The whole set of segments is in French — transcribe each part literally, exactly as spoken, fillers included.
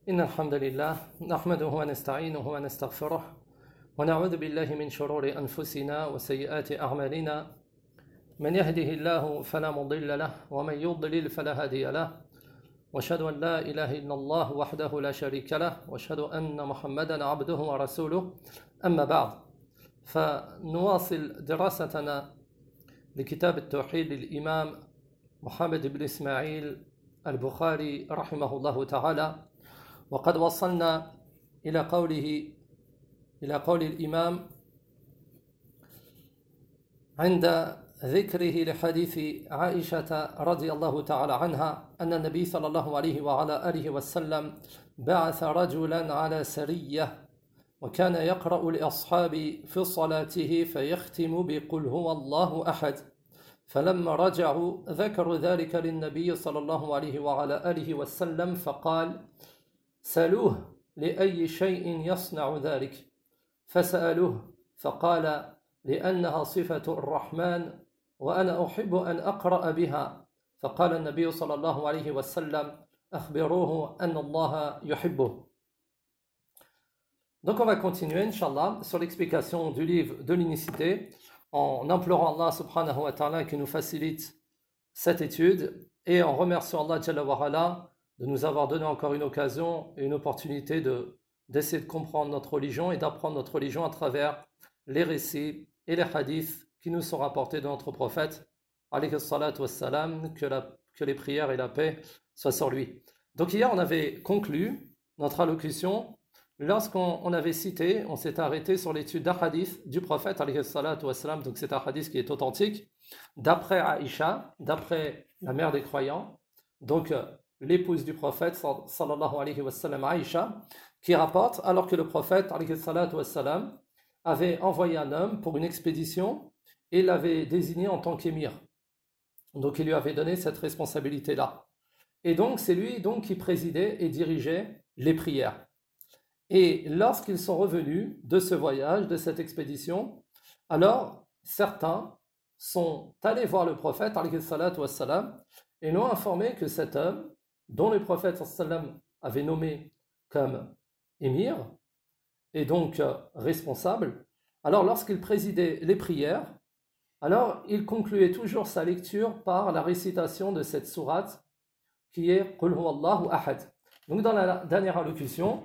إن الحمد لله نحمده ونستعينه ونستغفره ونعوذ بالله من شرور أنفسنا وسيئات أعمالنا من يهده الله فلا مضل له ومن يضلل فلا هادي له وأشهد أن لا إله إلا الله وحده لا شريك له وأشهد أن محمدا عبده ورسوله أما بعد فنواصل دراستنا لكتاب التوحيد للإمام محمد بن إسماعيل البخاري رحمه الله تعالى وقد وصلنا إلى قوله إلى قول الإمام عند ذكره لحديث عائشة رضي الله تعالى عنها أن النبي صلى الله عليه وعلى آله وسلم بعث رجلا على سرية وكان يقرأ لأصحابه في صلاته فيختم بقل هو الله أحد فلما رجعوا ذكروا ذلك للنبي صلى الله عليه وعلى آله وسلم فقال سألوه لأي شيء يصنع ذلك فسألوه فقال لأنها صفة الرحمن وأنا أحب أن أقرأ بها فقال النبي صلى الله عليه وسلم أخبروه أن الله يحبه. Donc on va continuer, Inch'Allah, sur l'explication du livre de l'unicité en implorant Allah subhanahu wa ta'ala qui nous facilite cette étude et en remerciant Allah Jalla wa Ala de nous avoir donné encore une occasion et une opportunité de, d'essayer de comprendre notre religion et d'apprendre notre religion à travers les récits et les hadiths qui nous sont rapportés de notre prophète, alayhi salatu wassalam, que, la, que les prières et la paix soient sur lui. Donc hier, on avait conclu notre allocution lorsqu'on on avait cité, on s'était arrêté sur l'étude d'un hadith du prophète, alayhi salatu wassalam, donc c'est un hadith qui est authentique, d'après Aïcha, d'après la mère des croyants, donc l'épouse du prophète, sallallahu alayhi wa sallam, Aïcha, qui rapporte, alors que le prophète, alayhi salatu wassalam, avait envoyé un homme pour une expédition et l'avait désigné en tant qu'émir. Donc il lui avait donné cette responsabilité-là. Et donc c'est lui donc qui présidait et dirigeait les prières. Et lorsqu'ils sont revenus de ce voyage, de cette expédition, alors certains sont allés voir le prophète, alayhi salatu wassalam, et l'ont informé que cet homme, dont le prophète sallam avait nommé comme émir, et donc euh, responsable, alors lorsqu'il présidait les prières, alors il concluait toujours sa lecture par la récitation de cette sourate qui est Qul huwallahu ahad. Donc dans la dernière allocution,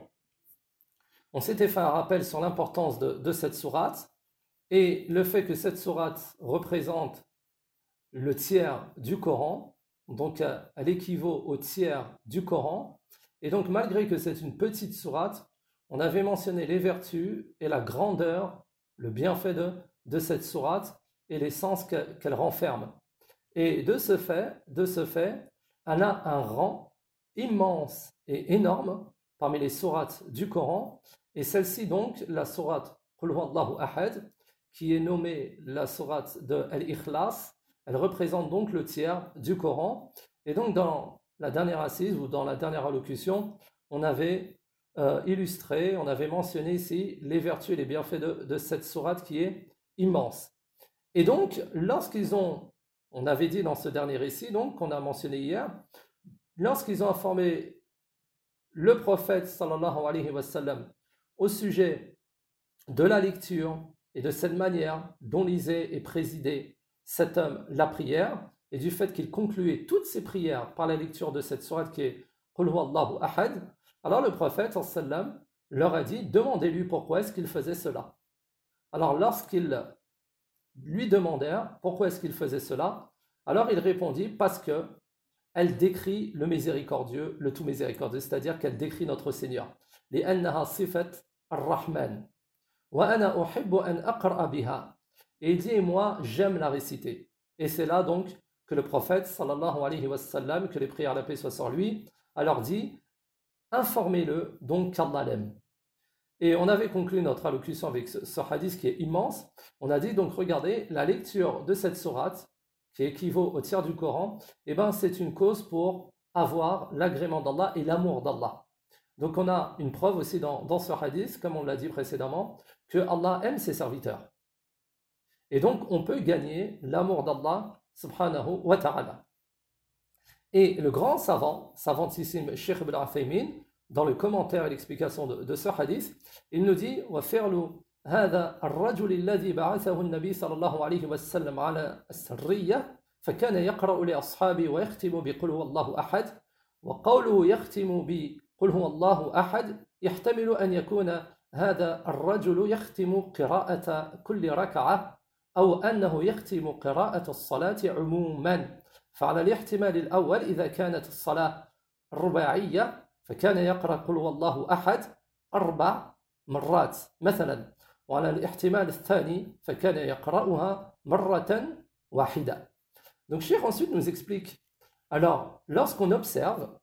on s'était fait un rappel sur l'importance de, de cette sourate et le fait que cette sourate représente le tiers du Coran, donc elle équivaut au tiers du Coran, et donc malgré que c'est une petite sourate, on avait mentionné les vertus et la grandeur, le bienfait de, de cette sourate et l'essence que, qu'elle renferme. Et de ce fait, de ce fait, elle a un rang immense et énorme parmi les sourates du Coran, et celle-ci donc, la sourate Qul huwallahu ahad, qui est nommée la sourate de Al-Ikhlas, elle représente donc le tiers du Coran. Et donc dans la dernière assise ou dans la dernière allocution, on avait euh, illustré, on avait mentionné ici les vertus et les bienfaits de, de cette sourate qui est immense. Et donc lorsqu'ils ont, on avait dit dans ce dernier récit donc qu'on a mentionné hier, lorsqu'ils ont informé le prophète sallallahu alayhi wa sallam au sujet de la lecture et de cette manière dont lisait et présidait cet homme la prière, et du fait qu'il concluait toutes ses prières par la lecture de cette sourate qui est Qul huwallahu ahad, alors le prophète sallam leur a dit, demandez-lui pourquoi est-ce qu'il faisait cela. Alors lorsqu'ils lui demandèrent pourquoi est-ce qu'il faisait cela, alors il répondit, parce que elle décrit le miséricordieux, le tout miséricordieux, c'est-à-dire qu'elle décrit notre Seigneur. لأنها صفة الرحمن وأنا أحب أن أقرأ بها. Et il dit, et moi, j'aime la réciter. Et c'est là donc que le prophète, sallallahu alayhi wa sallam, que les prières de la paix soient sur lui, alors dit, informez-le donc qu'Allah l'aime. Et on avait conclu notre allocution avec ce, ce hadith qui est immense. On a dit donc, regardez, la lecture de cette sourate, qui équivaut au tiers du Coran, eh ben, c'est une cause pour avoir l'agrément d'Allah et l'amour d'Allah. Donc on a une preuve aussi dans, dans ce hadith, comme on l'a dit précédemment, que Allah aime ses serviteurs. Et donc on peut gagner l'amour d'Allah subhanahu wa ta'ala. Et le grand savant, savantissime Cheikh Ibn Uthaymin, dans le commentaire et l'explication de, de ce hadith, il nous dit وَفِعْلُ هذا الرجل الذي بعثه النبي صلى الله عليه وسلم على السرية فكان يقرأ لأصحابه ويختم بقل هو الله أحد وقوله يختم بقل هو الله أحد يحتمل أن يكون هذا الرجل يختم قراءة كل ركعة أو أنه يختم قراءة الصلاة عموما فعلى الاحتمال الأول إذا كانت الصلاة الرباعية فكان يقرأ قل هو الله أحد أربع مرات مثلا وعلى الاحتمال الثاني فكان يقرأها مرة واحدة. Donc Cheikh ensuite nous explique, alors lorsqu'on observe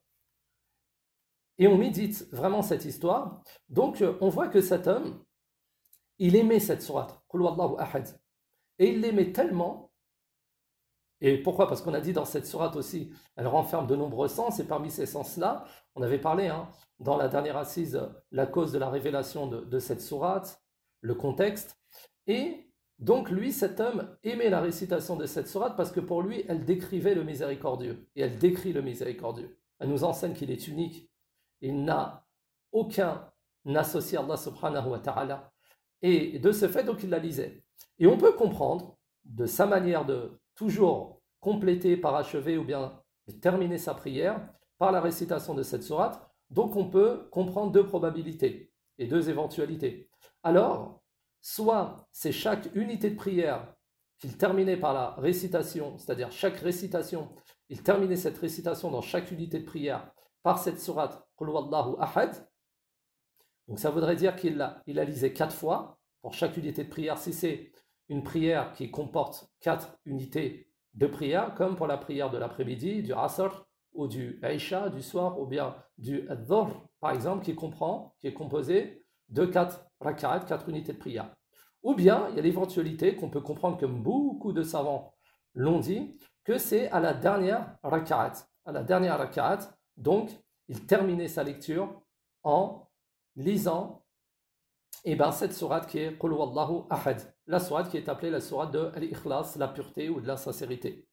et on médite vraiment cette histoire, donc on voit que cet homme, il aimait cette sourate, Qul huwallahu ahad, et il l'aimait tellement, et pourquoi? Parce qu'on a dit dans cette sourate aussi, elle renferme de nombreux sens, et parmi ces sens-là, on avait parlé hein, dans la dernière assise, la cause de la révélation de, de cette sourate, le contexte, et donc lui, cet homme, aimait la récitation de cette sourate parce que pour lui, elle décrivait le miséricordieux, et elle décrit le miséricordieux. Elle nous enseigne qu'il est unique, il n'a aucun associé à Allah subhanahu wa ta'ala, et de ce fait, donc il la lisait. Et on peut comprendre, de sa manière de toujours compléter, parachever ou bien terminer sa prière, par la récitation de cette sourate, donc on peut comprendre deux probabilités et deux éventualités. Alors, soit c'est chaque unité de prière qu'il terminait par la récitation, c'est-à-dire chaque récitation, il terminait cette récitation dans chaque unité de prière par cette sourate Qul huwallahu ahad. Donc ça voudrait dire qu'il la, il la lisait quatre fois pour chaque unité de prière, si c'est une prière qui comporte quatre unités de prière, comme pour la prière de l'après-midi, du Asr, ou du Aisha, du soir, ou bien du Dhuhr, par exemple, qui comprend, qui est composé de quatre rak'at, quatre unités de prière. Ou bien, il y a l'éventualité qu'on peut comprendre, comme beaucoup de savants l'ont dit, que c'est à la dernière rak'at. À la dernière rak'at, donc, il terminait sa lecture en lisant eh ben, cette sourate qui est Qul huwallahu ahad, la sourate qui est appelée la sourate de l'ikhlas, la pureté ou de la sincérité.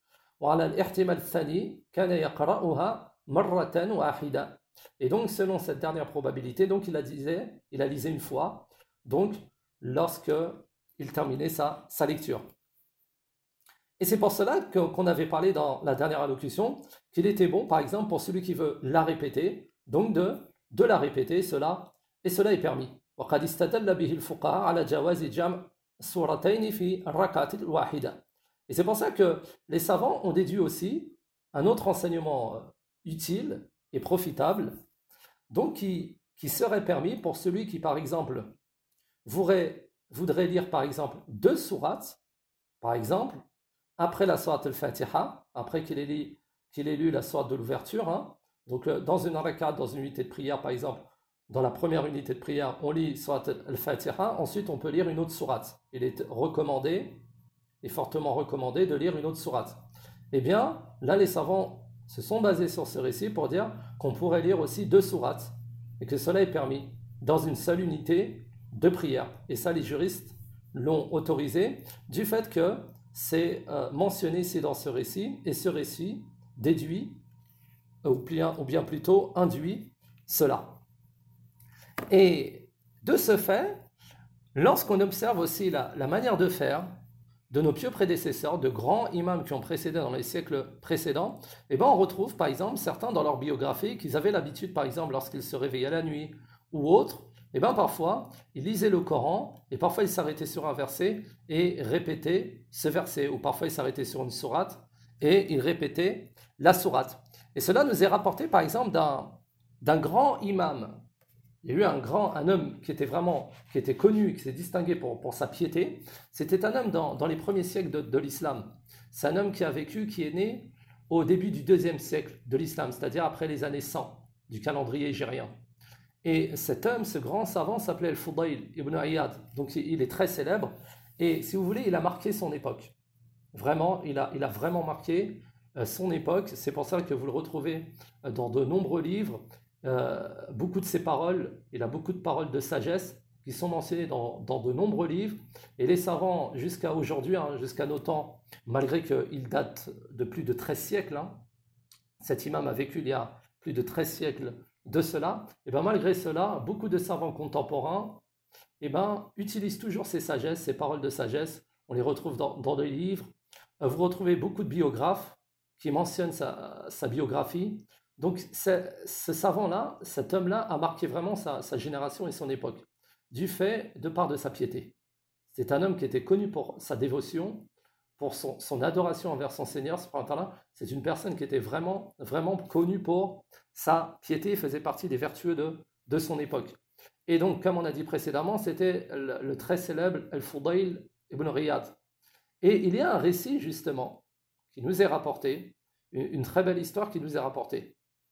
Et donc, selon cette dernière probabilité, donc il la disait, il la lisait une fois, donc lorsque il terminait sa, sa lecture. Et c'est pour cela que, qu'on avait parlé dans la dernière allocution qu'il était bon, par exemple, pour celui qui veut la répéter, donc de, de la répéter, cela, et cela est permis. وقد استدل به الفقهاء على جواز جمع السورتين في الركعة الواحدة. Et c'est pour ça que les savants ont déduit aussi un autre enseignement utile et profitable, donc qui, qui serait permis pour celui qui, par exemple, voudrait, voudrait lire, par exemple, deux sourates, par exemple, après la sourate al-Fatiha, après qu'il ait, lu, qu'il ait lu la sourate de l'ouverture, hein, donc dans une rakat, dans une unité de prière, par exemple, dans la première unité de prière, on lit sourate al-Fatiha, ensuite on peut lire une autre sourate. Il est recommandé, est fortement recommandé de lire une autre sourate. Eh bien, là les savants se sont basés sur ce récit pour dire qu'on pourrait lire aussi deux sourates, et que cela est permis dans une seule unité de prière. Et ça, les juristes l'ont autorisé, du fait que c'est euh, mentionné ici dans ce récit, et ce récit déduit, ou bien, ou bien plutôt induit, cela. Et de ce fait, lorsqu'on observe aussi la, la manière de faire de nos pieux prédécesseurs, de grands imams qui ont précédé dans les siècles précédents, eh ben on retrouve par exemple certains dans leur biographie qu'ils avaient l'habitude, par exemple, lorsqu'ils se réveillaient la nuit ou autre, eh ben parfois ils lisaient le Coran et parfois ils s'arrêtaient sur un verset et répétaient ce verset, ou parfois ils s'arrêtaient sur une sourate et ils répétaient la sourate. Et cela nous est rapporté par exemple d'un, d'un grand imam. Il y a eu un grand, un homme qui était vraiment, qui était connu, qui s'est distingué pour, pour sa piété. C'était un homme dans, dans les premiers siècles de, de l'islam. C'est un homme qui a vécu, qui est né au début du deuxième siècle de l'islam, c'est-à-dire après les années cent du calendrier hégérien. Et cet homme, ce grand savant, s'appelait Al-Fudayl ibn Iyad. Donc il est très célèbre. Et si vous voulez, il a marqué son époque. Vraiment, il a, il a vraiment marqué euh, son époque. C'est pour ça que vous le retrouvez euh, dans de nombreux livres. Euh, beaucoup de ses paroles, il a beaucoup de paroles de sagesse qui sont mentionnées dans, dans de nombreux livres, et les savants jusqu'à aujourd'hui, hein, jusqu'à nos temps, malgré qu'il date de plus de treize siècles, hein, cet imam a vécu il y a plus de treize siècles de cela, et bien malgré cela, beaucoup de savants contemporains eh ben, utilisent toujours ces sagesses, ces paroles de sagesse. On les retrouve dans, dans des livres. Euh, Vous retrouvez beaucoup de biographes qui mentionnent sa, sa biographie. Donc ce savant-là, cet homme-là, a marqué vraiment sa, sa génération et son époque, du fait, de part de sa piété. C'est un homme qui était connu pour sa dévotion, pour son, son adoration envers son Seigneur. C'est une personne qui était vraiment, vraiment connue pour sa piété, faisait partie des vertueux de, de son époque. Et donc, comme on a dit précédemment, c'était le, le très célèbre Al-Fudayl ibn Riyad. Et il y a un récit, justement, qui nous est rapporté, une, une très belle histoire qui nous est rapportée.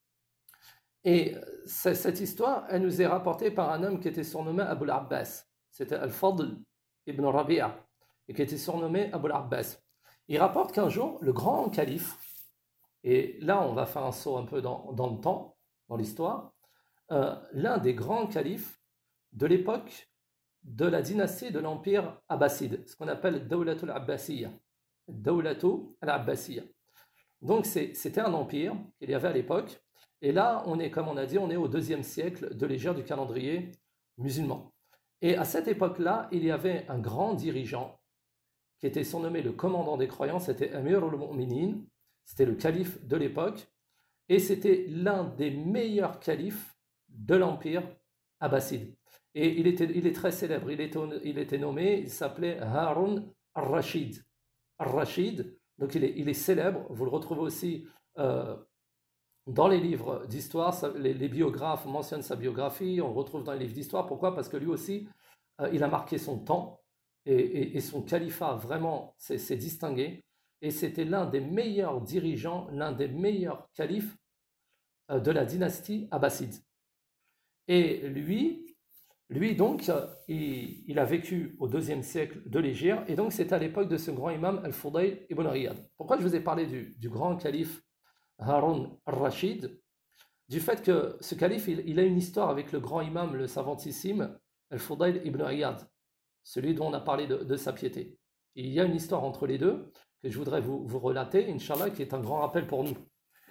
Et cette histoire, elle nous est rapportée par un homme qui était surnommé Abu al-Abbas. C'était Al-Fadl ibn Rabi'a, et qui était surnommé Abu al-Abbas. Il rapporte qu'un jour, le grand calife, et là on va faire un saut un peu dans, dans le temps, dans l'histoire, euh, l'un des grands califes de l'époque de la dynastie de l'empire abbasside, ce qu'on appelle Dawlatul Abbasiyya. Dawlatul Abbasiyya. Donc c'était un empire qu'il y avait à l'époque, et là on est, comme on a dit, on est au deuxième siècle de l'égide du calendrier musulman. Et à cette époque-là, il y avait un grand dirigeant qui était surnommé le commandant des croyants, c'était Amir al-Mu'minin, c'était le calife de l'époque, et c'était l'un des meilleurs califes de l'empire abbasside. Et il, était, il est très célèbre, il était, il était nommé, il s'appelait Harun al-Rashid. Al-Rashid, donc il est, il est célèbre, vous le retrouvez aussi euh, dans les livres d'histoire, les, les biographes mentionnent sa biographie, on le retrouve dans les livres d'histoire. Pourquoi? Parce que lui aussi, euh, il a marqué son temps, et, et, et son califat vraiment s'est distingué, et c'était l'un des meilleurs dirigeants, l'un des meilleurs califes euh, de la dynastie abbasside. Et lui, lui donc, euh, il, il a vécu au deuxième siècle de l'Hégire, et donc c'est à l'époque de ce grand imam Al-Fudayl ibn Riyad. Pourquoi je vous ai parlé du, du grand calife Harun al-Rashid? Du fait que ce calife, il, il a une histoire avec le grand imam, le savantissime Al-Fudayl ibn Riyad, celui dont on a parlé de, de sa piété. Et il y a une histoire entre les deux que je voudrais vous, vous relater, Inch'Allah, qui est un grand rappel pour nous.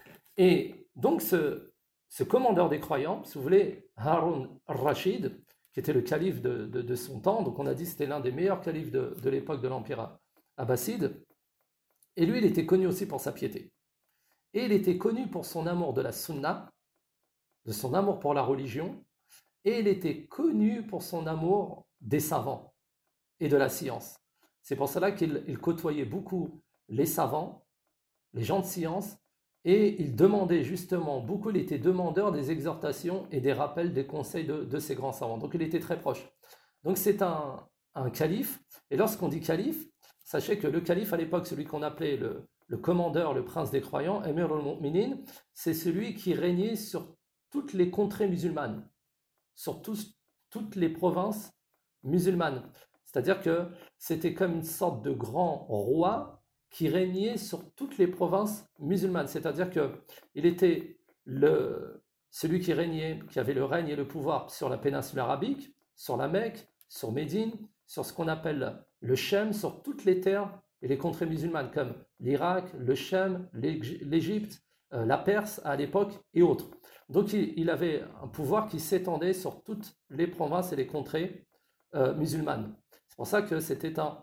Et donc ce, ce commandeur des croyants, si vous voulez, Harun al-Rashid, qui était le calife de, de, de son temps, donc on a dit que c'était l'un des meilleurs califes de, de l'époque de l'Empire abbasside, et lui il était connu aussi pour sa piété. Et il était connu pour son amour de la sunna, de son amour pour la religion, et il était connu pour son amour des savants et de la science. C'est pour cela qu'il il côtoyait beaucoup les savants, les gens de science, et il demandait justement, beaucoup, il était demandeur des exhortations et des rappels, des conseils de, de ces grands savants. Donc il était très proche. Donc c'est un, un calife, et lorsqu'on dit calife, sachez que le calife à l'époque, celui qu'on appelait le, le commandeur, le prince des croyants, Amir al-Mu'minin, c'est celui qui régnait sur toutes les contrées musulmanes, sur tous, toutes les provinces musulmanes. C'est-à-dire que c'était comme une sorte de grand roi qui régnait sur toutes les provinces musulmanes. C'est-à-dire qu'il était le, celui qui régnait, qui avait le règne et le pouvoir sur la péninsule arabique, sur la Mecque, sur Médine, sur ce qu'on appelle le Chem, sur toutes les terres et les contrées musulmanes comme l'Irak, le Chem, l'Égypte, euh, la Perse à l'époque et autres. Donc il, il avait un pouvoir qui s'étendait sur toutes les provinces et les contrées euh, musulmanes. C'est pour ça que c'était un,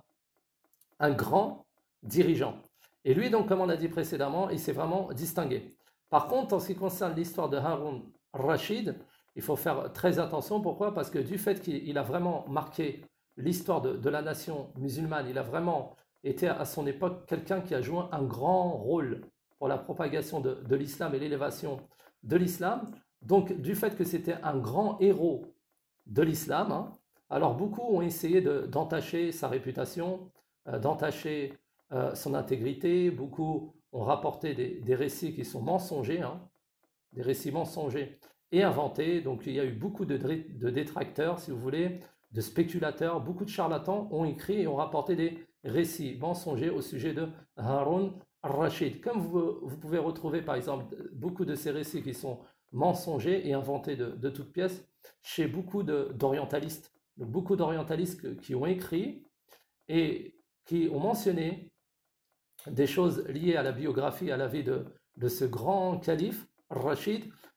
un grand dirigeant. Et lui, donc, comme on a dit précédemment, il s'est vraiment distingué. Par contre, en ce qui concerne l'histoire de Harun al-Rashid, il faut faire très attention. Pourquoi? Parce que du fait qu'il a vraiment marqué l'histoire de, de la nation musulmane, il a vraiment été à son époque quelqu'un qui a joué un grand rôle pour la propagation de, de l'islam et l'élévation de l'islam. Donc, du fait que c'était un grand héros de l'islam, hein, alors beaucoup ont essayé de, d'entacher sa réputation, euh, d'entacher euh, son intégrité. Beaucoup ont rapporté des, des récits qui sont mensongers, hein, des récits mensongers et inventés. Donc il y a eu beaucoup de, de détracteurs, si vous voulez, de spéculateurs. Beaucoup de charlatans ont écrit et ont rapporté des récits mensongers au sujet de Harun al-Rashid. Comme vous, vous pouvez retrouver par exemple beaucoup de ces récits qui sont mensongers et inventés de, de toutes pièces chez beaucoup de, d'orientalistes. Donc, beaucoup d'orientalistes qui ont écrit et qui ont mentionné des choses liées à la biographie, à la vie de, de ce grand calife, Rachid,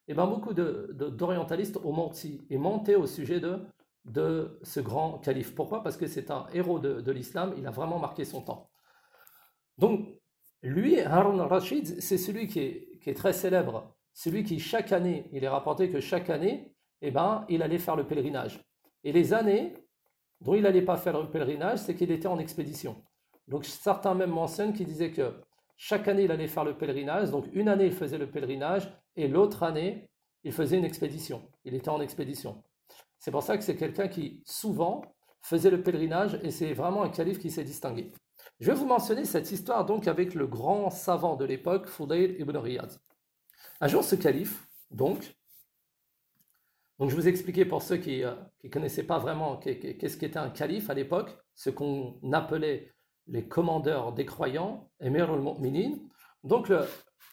et ben beaucoup de, de- d'orientalistes ont menti et monté au sujet de, de ce grand calife. Pourquoi? Parce que c'est un héros de, de l'islam, il a vraiment marqué son temps. Donc, lui, Harun al-Rashid, c'est celui qui est, qui est très célèbre, celui qui, chaque année, il est rapporté que chaque année, eh ben, il allait faire le pèlerinage. Et les années dont il n'allait pas faire le pèlerinage, c'est qu'il était en expédition. Donc, certains même mentionnent qui disaient que chaque année, il allait faire le pèlerinage. Donc, une année, il faisait le pèlerinage et l'autre année, il faisait une expédition. Il était en expédition. C'est pour ça que c'est quelqu'un qui, souvent, faisait le pèlerinage et c'est vraiment un calife qui s'est distingué. Je vais vous mentionner cette histoire donc avec le grand savant de l'époque, Fudayl ibn Riyad. Un jour, ce calife, donc, donc je vous expliquais pour ceux qui ne connaissaient pas vraiment qu'est-ce qu'était un calife à l'époque, ce qu'on appelait les commandeurs des croyants, Emir al-Mu'minin. Donc le,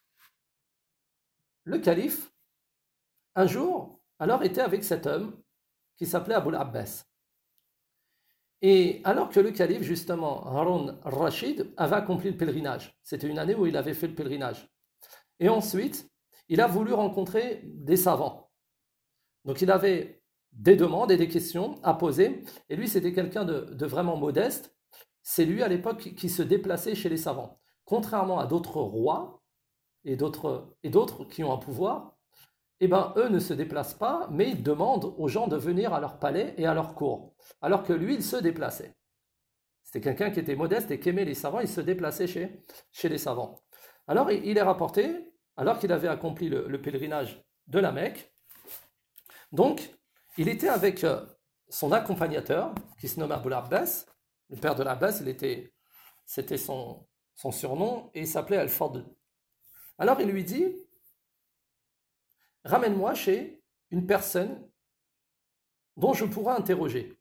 le calife, un jour, alors était avec cet homme qui s'appelait Abu al-Abbas. Et alors que le calife, justement, Harun al-Rashid, avait accompli le pèlerinage, c'était une année où il avait fait le pèlerinage. Et ensuite, il a voulu rencontrer des savants. Donc il avait des demandes et des questions à poser. Et lui, c'était quelqu'un de, de vraiment modeste. C'est lui, à l'époque, qui se déplaçait chez les savants. Contrairement à d'autres rois et d'autres, et d'autres qui ont un pouvoir, eh ben, eux ne se déplacent pas, mais ils demandent aux gens de venir à leur palais et à leur cour. Alors que lui, il se déplaçait. C'était quelqu'un qui était modeste et qui aimait les savants, il se déplaçait chez, chez les savants. Alors, il est rapporté, alors qu'il avait accompli le, le pèlerinage de la Mecque, donc, il était avec son accompagnateur, qui se nomme Abu al-Abbas, le père de l'Abbas, il était, c'était son, son surnom, et il s'appelait Al-Fadl. Alors, il lui dit, ramène-moi chez une personne dont je pourrai interroger.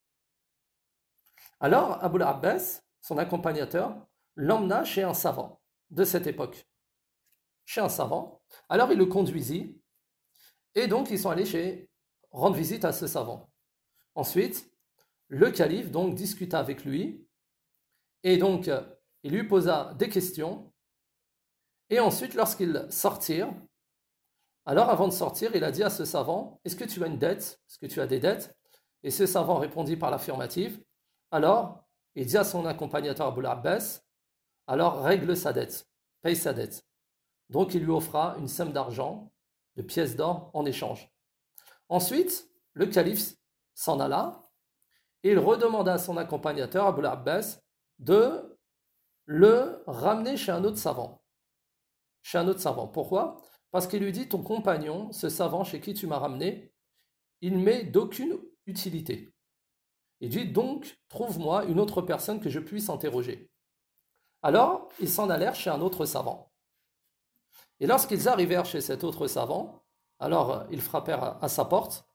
Alors, Abu al-Abbas, son accompagnateur, l'emmena chez un savant de cette époque. Chez un savant. Alors, il le conduisit, et donc ils sont allés chez, rendre visite à ce savant. Ensuite, le calife donc discuta avec lui, et donc il lui posa des questions, et ensuite lorsqu'ils sortirent, alors avant de sortir, il a dit à ce savant, est-ce que tu as une dette? Est-ce que tu as des dettes? Et ce savant répondit par l'affirmative. Alors, il dit à son accompagnateur Abu al-Abbas, alors règle sa dette, paye sa dette. Donc il lui offra une somme d'argent, de pièces d'or en échange. Ensuite, le calife s'en alla et il redemanda à son accompagnateur, Abu al-Abbas, de le ramener chez un autre savant. Chez un autre savant. Pourquoi? Parce qu'il lui dit, ton compagnon, ce savant chez qui tu m'as ramené, il m'est d'aucune utilité. Il dit, donc, trouve-moi une autre personne que je puisse interroger. Alors, ils s'en allèrent chez un autre savant. Et lorsqu'ils arrivèrent chez cet autre savant, alors ils frappèrent à sa porte.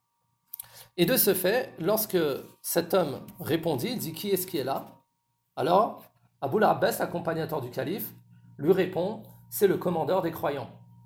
Et de ce fait, lorsque cet homme répondit, il dit, qui est-ce qui est là? Alors, Abu al-Abbas, accompagnateur du calife, lui répond, c'est le commandeur des croyants.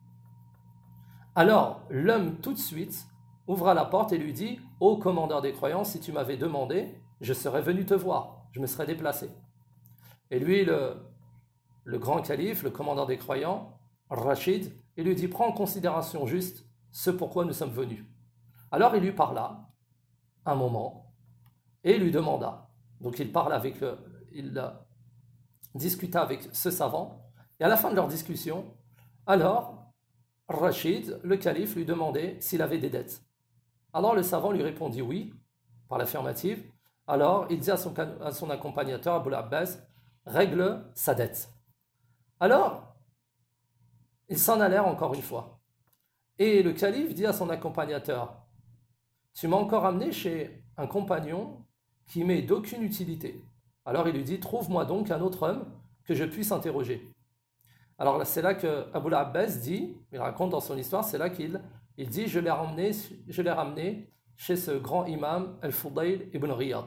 Alors, l'homme tout de suite ouvra la porte et lui dit, ô commandeur des croyants, si tu m'avais demandé, je serais venu te voir, je me serais déplacé. Et lui, le, le grand calife, le commandeur des croyants, Rachid, il lui dit, prends en considération juste ce pourquoi nous sommes venus. Alors il lui parla un moment et il lui demanda. Donc il parla avec le, il euh, discuta avec ce savant et à la fin de leur discussion, alors Rachid, le calife, lui demandait s'il avait des dettes. Alors le savant lui répondit oui, par l'affirmative. Alors il dit à son, à son accompagnateur, Abu al-Abbas, règle sa dette. Alors, ils s'en allèrent encore une fois. Et le calife dit à son accompagnateur, tu m'as encore amené chez un compagnon qui m'est d'aucune utilité. Alors il lui dit, trouve-moi donc un autre homme que je puisse interroger. Alors c'est là que Abu al-Abbas dit, il raconte dans son histoire, c'est là qu'il il dit, je l'ai ramené, je l'ai ramené chez ce grand imam Al-Fudayl ibn Riyad.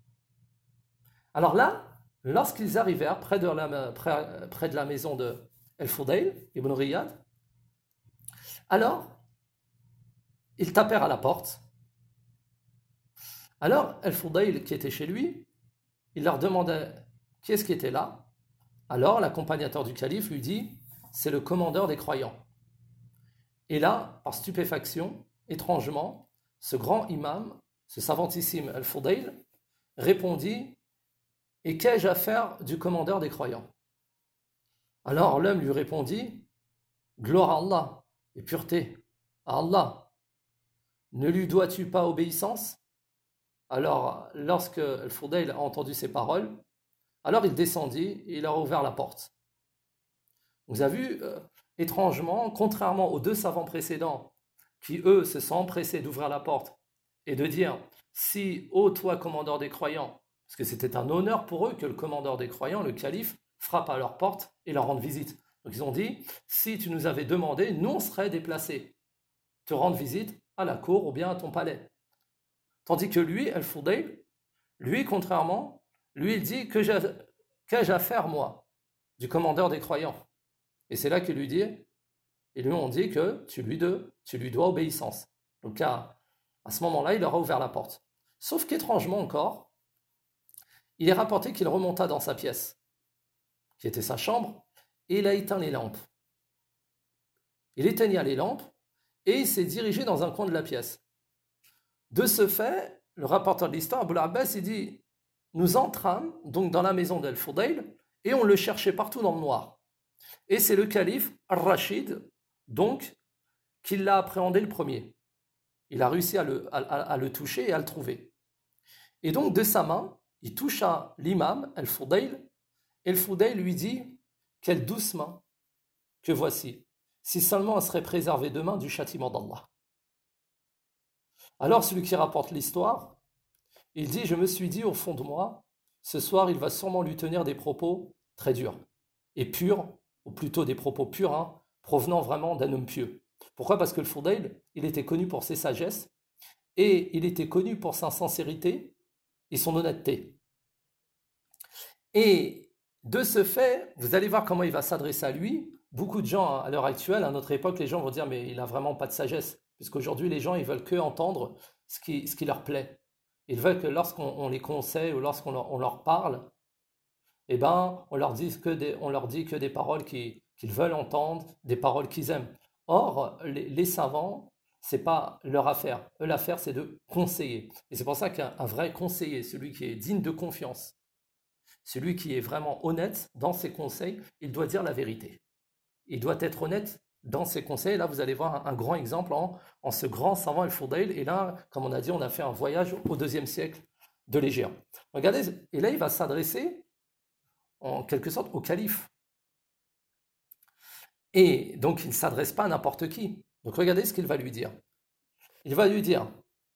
Alors là, lorsqu'ils arrivèrent près de la, près, près de la maison de Al-Fudayl ibn Riyad, alors ils tapèrent à la porte. Alors Al-Fudayl qui était chez lui, il leur demandait qui est-ce qui était là. Alors l'accompagnateur du calife lui dit, c'est le commandeur des croyants. Et là, par stupéfaction, étrangement, ce grand imam, ce savantissime Al-Fudayl, répondit: et qu'ai-je à faire du commandeur des croyants? Alors l'homme lui répondit: gloire à Allah et pureté à Allah. Ne lui dois-tu pas obéissance? Alors, lorsque Al-Fudayl a entendu ces paroles, alors il descendit et il a ouvert la porte. Vous avez vu, euh, étrangement, contrairement aux deux savants précédents, qui eux se sont empressés d'ouvrir la porte et de dire: si, ô toi, commandeur des croyants, parce que c'était un honneur pour eux que le commandeur des croyants, le calife, frappe à leur porte et leur rende visite. Donc ils ont dit: si tu nous avais demandé, nous on serait déplacés, te rendre visite à la cour ou bien à ton palais. Tandis que lui, Al-Fudayl, lui, contrairement, lui, il dit: que qu'ai-je à faire, moi, du commandeur des croyants? Et c'est là qu'il lui dit, et lui on dit que tu lui, de, tu lui dois obéissance. Donc à, à ce moment-là, il leur a ouvert la porte. Sauf qu'étrangement encore, il est rapporté qu'il remonta dans sa pièce, qui était sa chambre, et il a éteint les lampes. Il éteigna les lampes, et il s'est dirigé dans un coin de la pièce. De ce fait, le rapporteur de l'histoire, Abu al-Abbas, il dit: nous entrâmes donc dans la maison d'Al-Fudayl, et on le cherchait partout dans le noir. Et c'est le calife Ar-Rachid, donc, qui l'a appréhendé le premier. Il a réussi à le, à, à le toucher et à le trouver. Et donc, de sa main, il toucha l'imam, Al-Fudayl, et Al-Fudayl lui dit: quelle douce main que voici, si seulement elle serait préservée demain du châtiment d'Allah. Alors, celui qui rapporte l'histoire, il dit: je me suis dit au fond de moi, ce soir, il va sûrement lui tenir des propos très durs et purs, ou plutôt des propos purs, hein, provenant vraiment d'un homme pieux. Pourquoi? Parce que le Fudayl, il était connu pour ses sagesses, et il était connu pour sa sincérité et son honnêteté. Et de ce fait, vous allez voir comment il va s'adresser à lui. Beaucoup de gens, à l'heure actuelle, à notre époque, les gens vont dire: mais il n'a vraiment pas de sagesse. Puisqu'aujourd'hui, les gens, ils veulent que entendre ce qui, ce qui leur plaît. Ils veulent que lorsqu'on on les conseille ou lorsqu'on leur, on leur parle, eh ben, on leur dit que des, on leur dit que des paroles qui, qu'ils veulent entendre, des paroles qu'ils aiment. Or, les, les savants, c'est pas leur affaire. Eux, l'affaire, c'est de conseiller. Et c'est pour ça qu'un un vrai conseiller, celui qui est digne de confiance, celui qui est vraiment honnête dans ses conseils, il doit dire la vérité. Il doit être honnête dans ses conseils. Là, vous allez voir un, un grand exemple en, en ce grand savant Al-Fudayl. Et là, comme on a dit, on a fait un voyage au deuxième siècle de l'Égypte. Regardez, et là, il va s'adresser en quelque sorte au calife. Et donc, il ne s'adresse pas à n'importe qui. Donc, regardez ce qu'il va lui dire. Il va lui dire,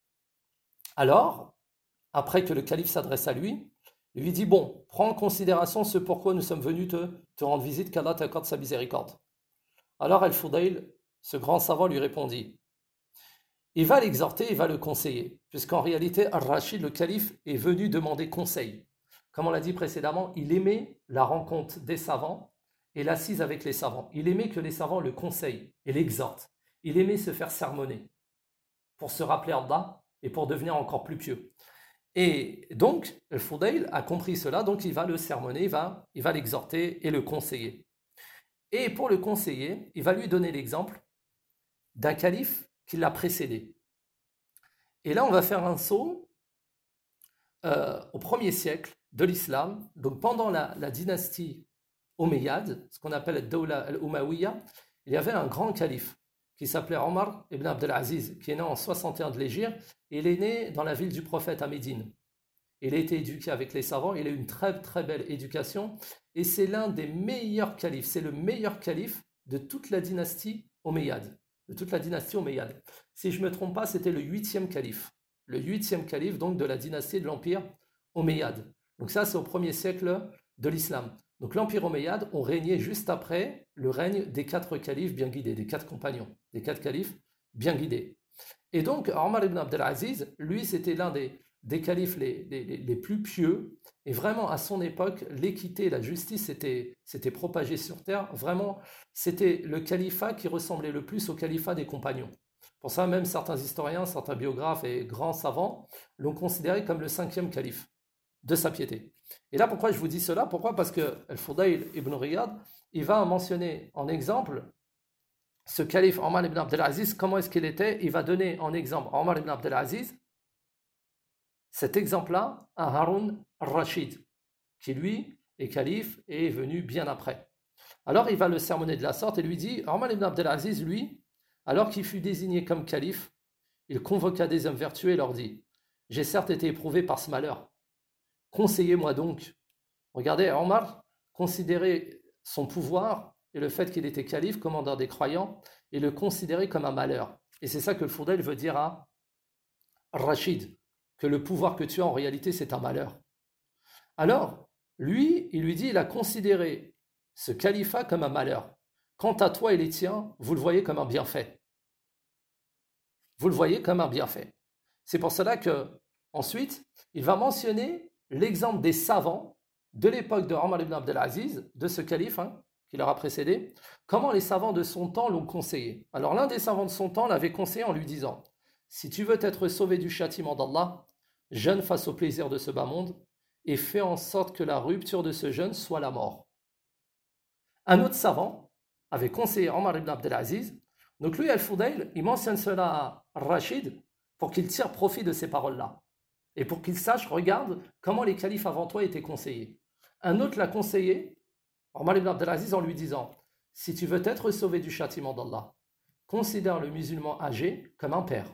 alors, après que le calife s'adresse à lui, il lui dit: bon, prends en considération ce pourquoi nous sommes venus te, te rendre visite, qu'Allah t'accorde sa miséricorde. Alors Al-Fudayl, ce grand savant, lui répondit: il va l'exhorter, il va le conseiller, puisqu'en réalité, Ar-Rachid, le calife, est venu demander conseil. Comme on l'a dit précédemment, il aimait la rencontre des savants et l'assise avec les savants. Il aimait que les savants le conseillent et l'exhortent. Il aimait se faire sermonner pour se rappeler Allah et pour devenir encore plus pieux. Et donc, Al-Fudayl a compris cela, donc il va le sermonner, il va, il va l'exhorter et le conseiller. Et pour le conseiller, il va lui donner l'exemple d'un calife qui l'a précédé. Et là, on va faire un saut euh, au premier siècle de l'islam, donc pendant la, la dynastie Omeyyade, ce qu'on appelle la Dawla al-Umayyah, il y avait un grand calife qui s'appelait Omar ibn Abd al-Aziz, qui est né en soixante et un de l'Hégire, et il est né dans la ville du prophète à Médine. Il a été éduqué avec les savants, il a eu une très très belle éducation, et c'est l'un des meilleurs califes, c'est le meilleur calife de toute la dynastie Omeyyade, de toute la dynastie Omeyyade. Si je ne me trompe pas, c'était le huitième calife, le huitième calife donc de la dynastie de l'Empire Omeyyade. Donc ça, c'est au premier siècle de l'islam. Donc l'Empire Omeyyade ont régné juste après le règne des quatre califes bien guidés, des quatre compagnons, des quatre califes bien guidés. Et donc Omar ibn Abd al-Aziz, lui, c'était l'un des, des califes les, les, les plus pieux, et vraiment à son époque, l'équité, la justice s'était, s'était propagée sur terre. Vraiment, c'était le califat qui ressemblait le plus au califat des compagnons. Pour ça, même certains historiens, certains biographes et grands savants l'ont considéré comme le cinquième calife de sa piété. Et là, pourquoi je vous dis cela? Pourquoi? Parce que Al-Fudayl ibn Riyad, il va mentionner en exemple ce calife Omar ibn Abdelaziz, comment est-ce qu'il était? Il va donner en exemple Omar ibn Abdelaziz, cet exemple-là, à Haroun al-Rashid, qui lui est calife et est venu bien après. Alors il va le sermonner de la sorte et lui dit, Omar ibn Abdelaziz, lui, alors qu'il fut désigné comme calife, il convoqua des hommes vertueux et leur dit, j'ai certes été éprouvé par ce malheur. Conseillez-moi donc. Regardez, Omar considérait son pouvoir et le fait qu'il était calife, commandeur des croyants, et le considérait comme un malheur. Et c'est ça que le Foudail veut dire à Rachid, que le pouvoir que tu as en réalité c'est un malheur. Alors, lui, il lui dit, il a considéré ce califat comme un malheur. Quant à toi et les tiens, vous le voyez comme un bienfait. Vous le voyez comme un bienfait. C'est pour cela que, ensuite, il va mentionner l'exemple des savants de l'époque de Omar ibn Abdelaziz, de ce calife hein, qui leur a précédé, comment les savants de son temps l'ont conseillé. Alors l'un des savants de son temps l'avait conseillé en lui disant, si tu veux être sauvé du châtiment d'Allah, jeûne face au plaisir de ce bas monde et fais en sorte que la rupture de ce jeûne soit la mort. Un autre savant avait conseillé Omar ibn Abdelaziz, donc lui, Al-Fudayl, il mentionne cela à Rachid pour qu'il tire profit de ces paroles-là. Et pour qu'il sache, regarde comment les califes avant toi étaient conseillés. Un autre l'a conseillé, Omar ibn Abdelaziz, en lui disant, si tu veux être sauvé du châtiment d'Allah, considère le musulman âgé comme un père,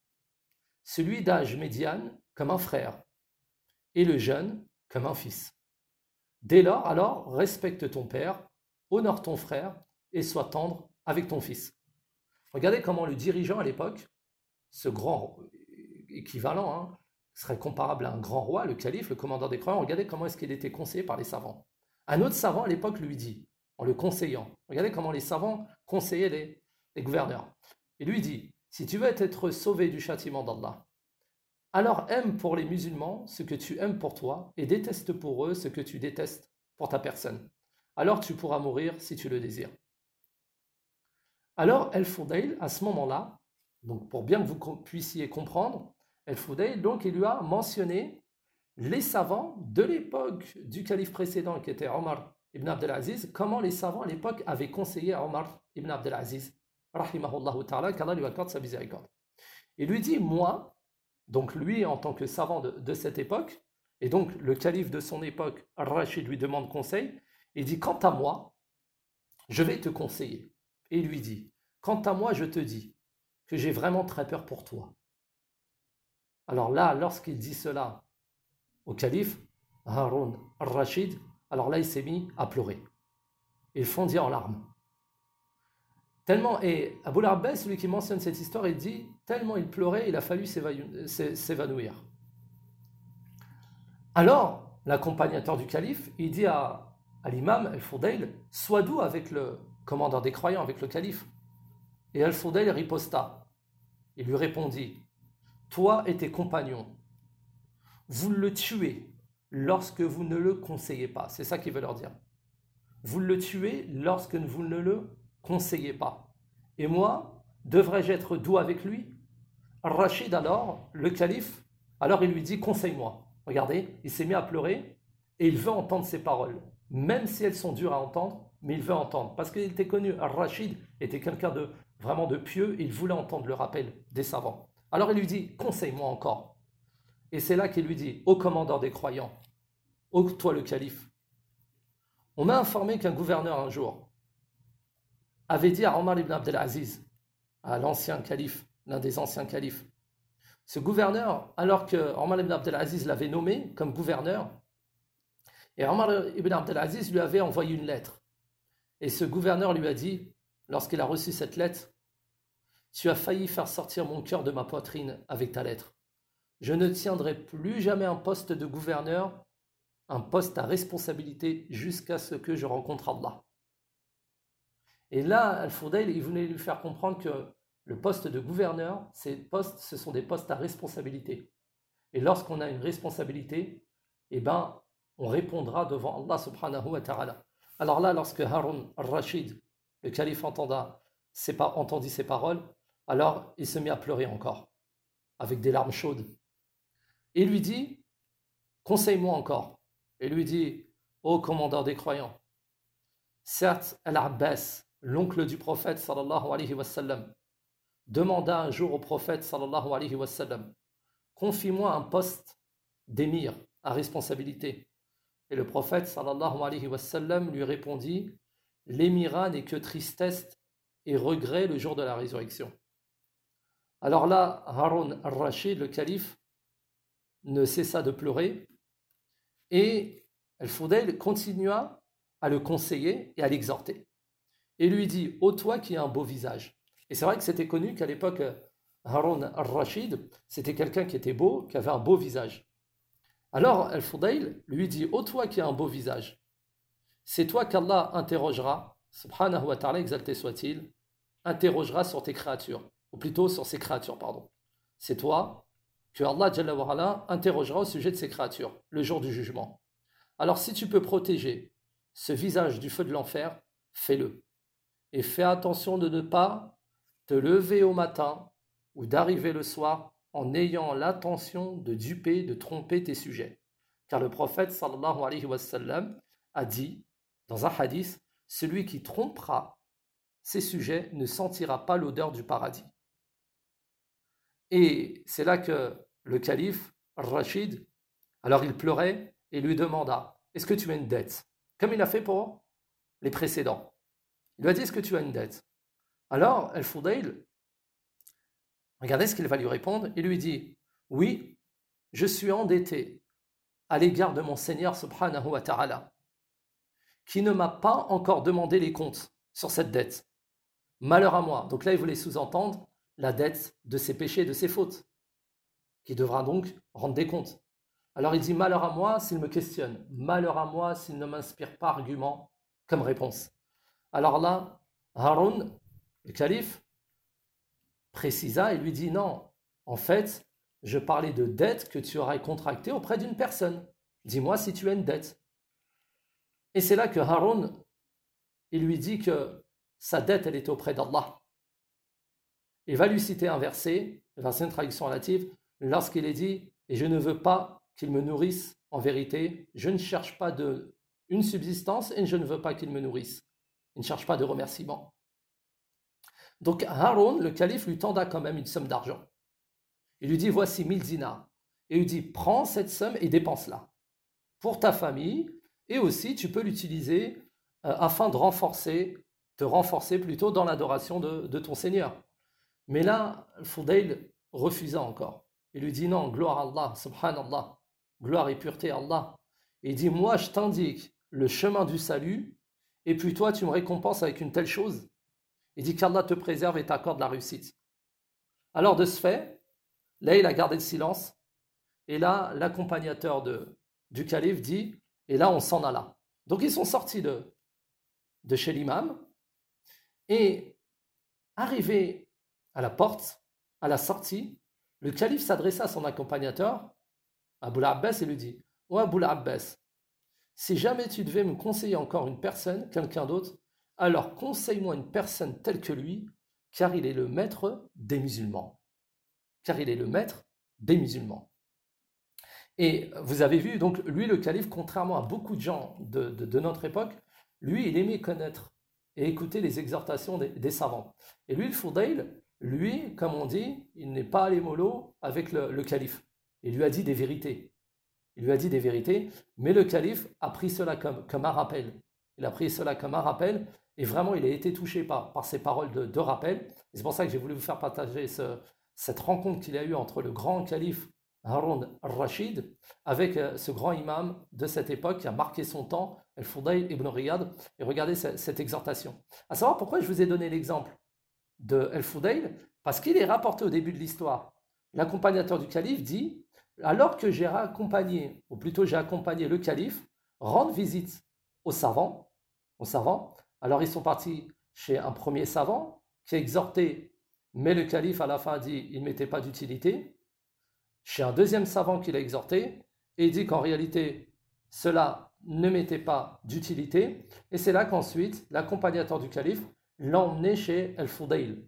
celui d'âge médiane comme un frère, et le jeune comme un fils. Dès lors, alors, respecte ton père, honore ton frère, et sois tendre avec ton fils. Regardez comment le dirigeant à l'époque, ce grand équivalent, hein, serait comparable à un grand roi, le calife, le commandant des croyants, regardez comment est-ce qu'il était conseillé par les savants. Un autre savant à l'époque lui dit, en le conseillant, regardez comment les savants conseillaient les, les gouverneurs. Il lui dit, si tu veux être sauvé du châtiment d'Allah, alors aime pour les musulmans ce que tu aimes pour toi et déteste pour eux ce que tu détestes pour ta personne. Alors tu pourras mourir si tu le désires. Alors El-Fudayl, à ce moment-là, donc pour bien que vous puissiez comprendre, El-Fudayl, donc il lui a mentionné les savants de l'époque du calife précédent qui était Omar ibn Abdelaziz, comment les savants à l'époque avaient conseillé à Omar ibn Abdelaziz, rahimahullah ta'ala, qu'Allah lui accorde sa miséricorde. Il lui dit, moi, donc lui en tant que savant de, de cette époque, et donc le calife de son époque, Al-Rashid, lui demande conseil, il dit, quant à moi, je vais te conseiller. Et il lui dit, quant à moi, je te dis que j'ai vraiment très peur pour toi. Alors là, lorsqu'il dit cela au calife, Haroun al-Rashid, alors là, il s'est mis à pleurer. Il fondit en larmes. Tellement, et Abu al-Abbas, celui qui mentionne cette histoire, il dit, tellement il pleurait, il a fallu s'évanouir. Alors, l'accompagnateur du calife, il dit à, à l'imam Al-Fudayl, sois doux avec le commandeur des croyants, avec le calife. Et Al-Fudayl riposta. Il lui répondit, toi et tes compagnons, vous le tuez lorsque vous ne le conseillez pas. C'est ça qu'il veut leur dire. Vous le tuez lorsque vous ne le conseillez pas. Et moi, devrais-je être doux avec lui? Rachid alors, le calife, alors il lui dit, conseille-moi. Regardez, il s'est mis à pleurer et il veut entendre ces paroles. Même si elles sont dures à entendre, mais il veut entendre. Parce qu'il était connu, Rachid était quelqu'un de vraiment de pieux, et il voulait entendre le rappel des savants. Alors il lui dit, conseille-moi encore. Et c'est là qu'il lui dit, ô commandeur des croyants, ô toi le calife, on m'a informé qu'un gouverneur un jour avait dit à Omar ibn Abdelaziz, à l'ancien calife, l'un des anciens califes, ce gouverneur, alors que Omar ibn Abdelaziz l'avait nommé comme gouverneur, et Omar ibn Abdelaziz lui avait envoyé une lettre. Et ce gouverneur lui a dit, lorsqu'il a reçu cette lettre, tu as failli faire sortir mon cœur de ma poitrine avec ta lettre. Je ne tiendrai plus jamais un poste de gouverneur, un poste à responsabilité jusqu'à ce que je rencontre Allah. Et là, Al-Fudayl, il voulait lui faire comprendre que le poste de gouverneur, ces postes, ce sont des postes à responsabilité. Et lorsqu'on a une responsabilité, eh ben, on répondra devant Allah subhanahu wa ta'ala. Alors là, lorsque Haroun al-Rashid, le calife, entenda, entendit ces paroles, alors il se mit à pleurer encore, avec des larmes chaudes. Et il lui dit, conseille-moi encore. Et lui dit, ô commandeur des croyants, certes, Al-Abbas l'oncle du prophète sallallahu alayhi wa sallam, demanda un jour au prophète sallallahu alayhi wa sallam, confie-moi un poste d'émir à responsabilité. Et le prophète sallallahu alayhi wa sallam lui répondit, l'émirat n'est que tristesse et regret le jour de la résurrection. Alors là, Harun al-Rashid, le calife, ne cessa de pleurer et Al-Fudayl continua à le conseiller et à l'exhorter. Et lui dit, ô toi qui as un beau visage. Et c'est vrai que c'était connu qu'à l'époque, Harun al-Rashid, c'était quelqu'un qui était beau, qui avait un beau visage. Alors Al-Fudayl lui dit, ô toi qui as un beau visage, c'est toi qu'Allah interrogera, subhanahu wa ta'ala, exalté soit-il, interrogera sur tes créatures, ou plutôt sur ses créatures, pardon. C'est toi que Allah Jalla wa Ala interrogera au sujet de ses créatures, le jour du jugement. Alors si tu peux protéger ce visage du feu de l'enfer, fais-le. Et fais attention de ne pas te lever au matin ou d'arriver le soir en ayant l'intention de duper, de tromper tes sujets. Car le prophète sallallahu alayhi wa sallam a dit dans un hadith, celui qui trompera ses sujets ne sentira pas l'odeur du paradis. Et c'est là que le calife, Rachid, alors il pleurait et lui demanda, est-ce que tu as une dette? Comme il a fait pour les précédents. Il lui a dit, est-ce que tu as une dette? Alors, Al-Fudayl, regardez ce qu'il va lui répondre, il lui dit, oui, je suis endetté à l'égard de mon Seigneur subhanahu wa ta'ala, qui ne m'a pas encore demandé les comptes sur cette dette. Malheur à moi. Donc là, il voulait sous-entendre la dette de ses péchés, de ses fautes, qui devra donc rendre des comptes. Alors il dit, malheur à moi s'il me questionne, malheur à moi s'il ne m'inspire pas argument comme réponse. Alors là, Harun, le calife, précisa et lui dit, non, en fait, je parlais de dette que tu aurais contractée auprès d'une personne. Dis-moi si tu as une dette. Et c'est là que Harun, il lui dit que sa dette, elle était auprès d'Allah. Il va lui citer un verset, le verset de traduction relative, lorsqu'il est dit, et je ne veux pas qu'il me nourrisse en vérité, je ne cherche pas de, une subsistance et je ne veux pas qu'il me nourrisse. Il ne cherche pas de remerciement. Donc Harun, le calife, lui tenda quand même une somme d'argent. Il lui dit, voici mille dinars. Et il lui dit, prends cette somme et dépense-la pour ta famille, et aussi tu peux l'utiliser euh, afin de renforcer, te renforcer plutôt dans l'adoration de, de ton Seigneur. Mais là, Fudayl refusa encore. Il lui dit, non, gloire à Allah, subhanallah, gloire et pureté à Allah. Et il dit, moi je t'indique le chemin du salut, et puis toi tu me récompenses avec une telle chose. Il dit qu'Allah te préserve et t'accorde la réussite. Alors de ce fait, là il a gardé le silence, et là l'accompagnateur de, du calife dit, et là on s'en alla. Donc ils sont sortis de, de chez l'imam, et arrivés à la porte, à la sortie, le calife s'adressa à son accompagnateur, Abu al-Abbas, et lui dit, « Oh Abu al-Abbas, si jamais tu devais me conseiller encore une personne, quelqu'un d'autre, alors conseille-moi une personne telle que lui, car il est le maître des musulmans. » Car il est le maître des musulmans. Et vous avez vu, donc lui, le calife, contrairement à beaucoup de gens de, de, de notre époque, lui, il aimait connaître et écouter les exhortations des, des savants. Et lui, le Fudayl, lui, comme on dit, il n'est pas allé mollo avec le, le calife. Il lui a dit des vérités. Il lui a dit des vérités, mais le calife a pris cela comme, comme un rappel. Il a pris cela comme un rappel, et vraiment, il a été touché par, par ces paroles de, de rappel. Et c'est pour ça que j'ai voulu vous faire partager ce, cette rencontre qu'il y a eu entre le grand calife Harun al-Rashid avec euh, ce grand imam de cette époque qui a marqué son temps, Al-Fudayl ibn Riyad. Et regardez cette, cette exhortation. À savoir pourquoi je vous ai donné l'exemple de Al-Fudayl, parce qu'il est rapporté au début de l'histoire. L'accompagnateur du calife dit, alors que j'ai accompagné, ou plutôt j'ai accompagné le calife, rendre visite aux savants, aux savants. Alors ils sont partis chez un premier savant qui a exhorté, mais le calife à la fin dit, il ne mettait pas d'utilité. Chez un deuxième savant qui l'a exhorté, et il dit qu'en réalité, cela ne mettait pas d'utilité. Et c'est là qu'ensuite, l'accompagnateur du calife l'a emmené chez Al-Fudayl.